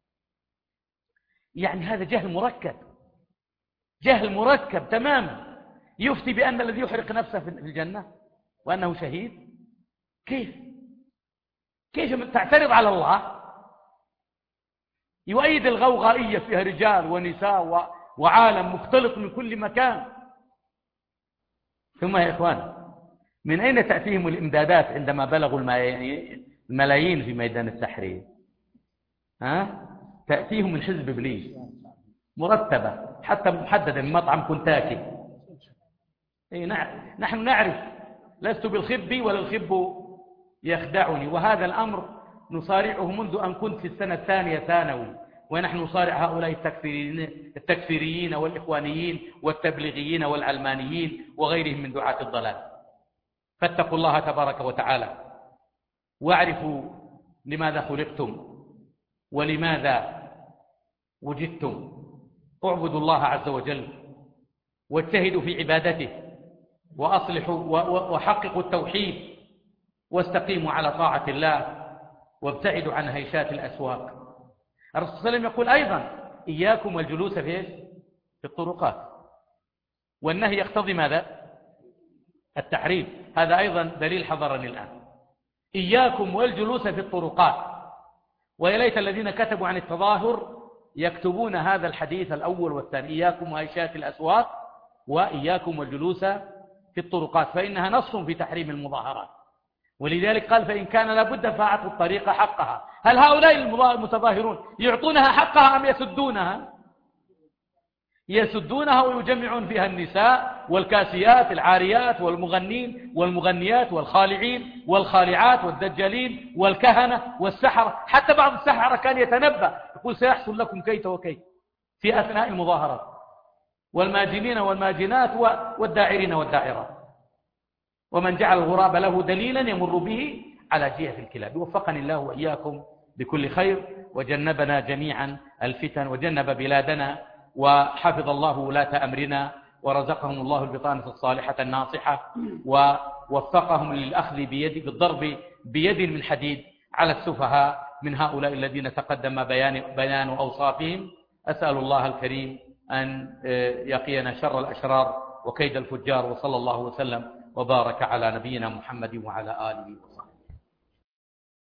يعني هذا جهل مركب، جهل مركب تماما. يفتي بأن الذي يحرق نفسه في الجنة وأنه شهيد. كيف تعترض على الله يؤيد الغوغائية فيها رجال ونساء وعالم مختلط من كل مكان. ثم يا إخوان، من أين تأتيهم الإمدادات عندما بلغوا الملايين في ميدان التحرير؟ تأتيهم من حزب إبليس مرتبة حتى محددة من مطعم كنتاكي. نحن نعرف، لست بالخب ولا الخب يخدعني، وهذا الأمر نصارعه منذ أن كنت في السنة الثانية ثانوي، ونحن نصارع هؤلاء التكفيريين والإخوانيين والتبليغيين والعلمانيين وغيرهم من دعاة الضلال. فاتقوا الله تبارك وتعالى، واعرفوا لماذا خلقتم ولماذا وجدتم. اعبدوا الله عز وجل واجتهدوا في عبادته وأصلحوا وحققوا التوحيد واستقيموا على طاعة الله وابتعدوا عن هيشات الأسواق. الرسول صلى الله عليه وسلم يقول أيضا إياكم والجلوس في الطرقات، والنهي يقتضي ماذا؟ التحريم. هذا أيضا دليل حضرني الآن. إياكم والجلوس في الطرقات. ويا ليت الذين كتبوا عن التظاهر يكتبون هذا الحديث الأول والثاني: إياكم وهيشات الأسواق وإياكم والجلوس في الطرقات، فإنها نص في تحريم المظاهرات. ولذلك قال: فإن كان لابد فأعطوا الطريق حقها. هل هؤلاء المتظاهرون يعطونها حقها أم يسدونها؟ يسدونها ويجمعون فيها النساء والكاسيات العاريات والمغنين والمغنيات والخالعين والخالعات والدجالين والكهنة والسحرة. حتى بعض السحرة كان يتنبأ يقول: سيحصل لكم كيت وكيت في أثناء المظاهرات، والماجنين والماجنات والداعرين والداعرات. ومن جعل الغراب له دليلا يمر به على جهة الكلاب. وفقني الله وإياكم بكل خير، وجنبنا جميعا الفتن، وجنب بلادنا، وحفظ الله ولاة أمرنا، ورزقهم الله البطانة الصالحة الناصحة، ووفقهم للأخذ بالضرب بيد من حديد على السفهاء من هؤلاء الذين تقدم بيان أوصافهم. أسأل الله الكريم أن يقينا شر الأشرار وكيد الفجار، وصلى الله وسلم وبارك على نبينا محمد وعلى آله وسلم.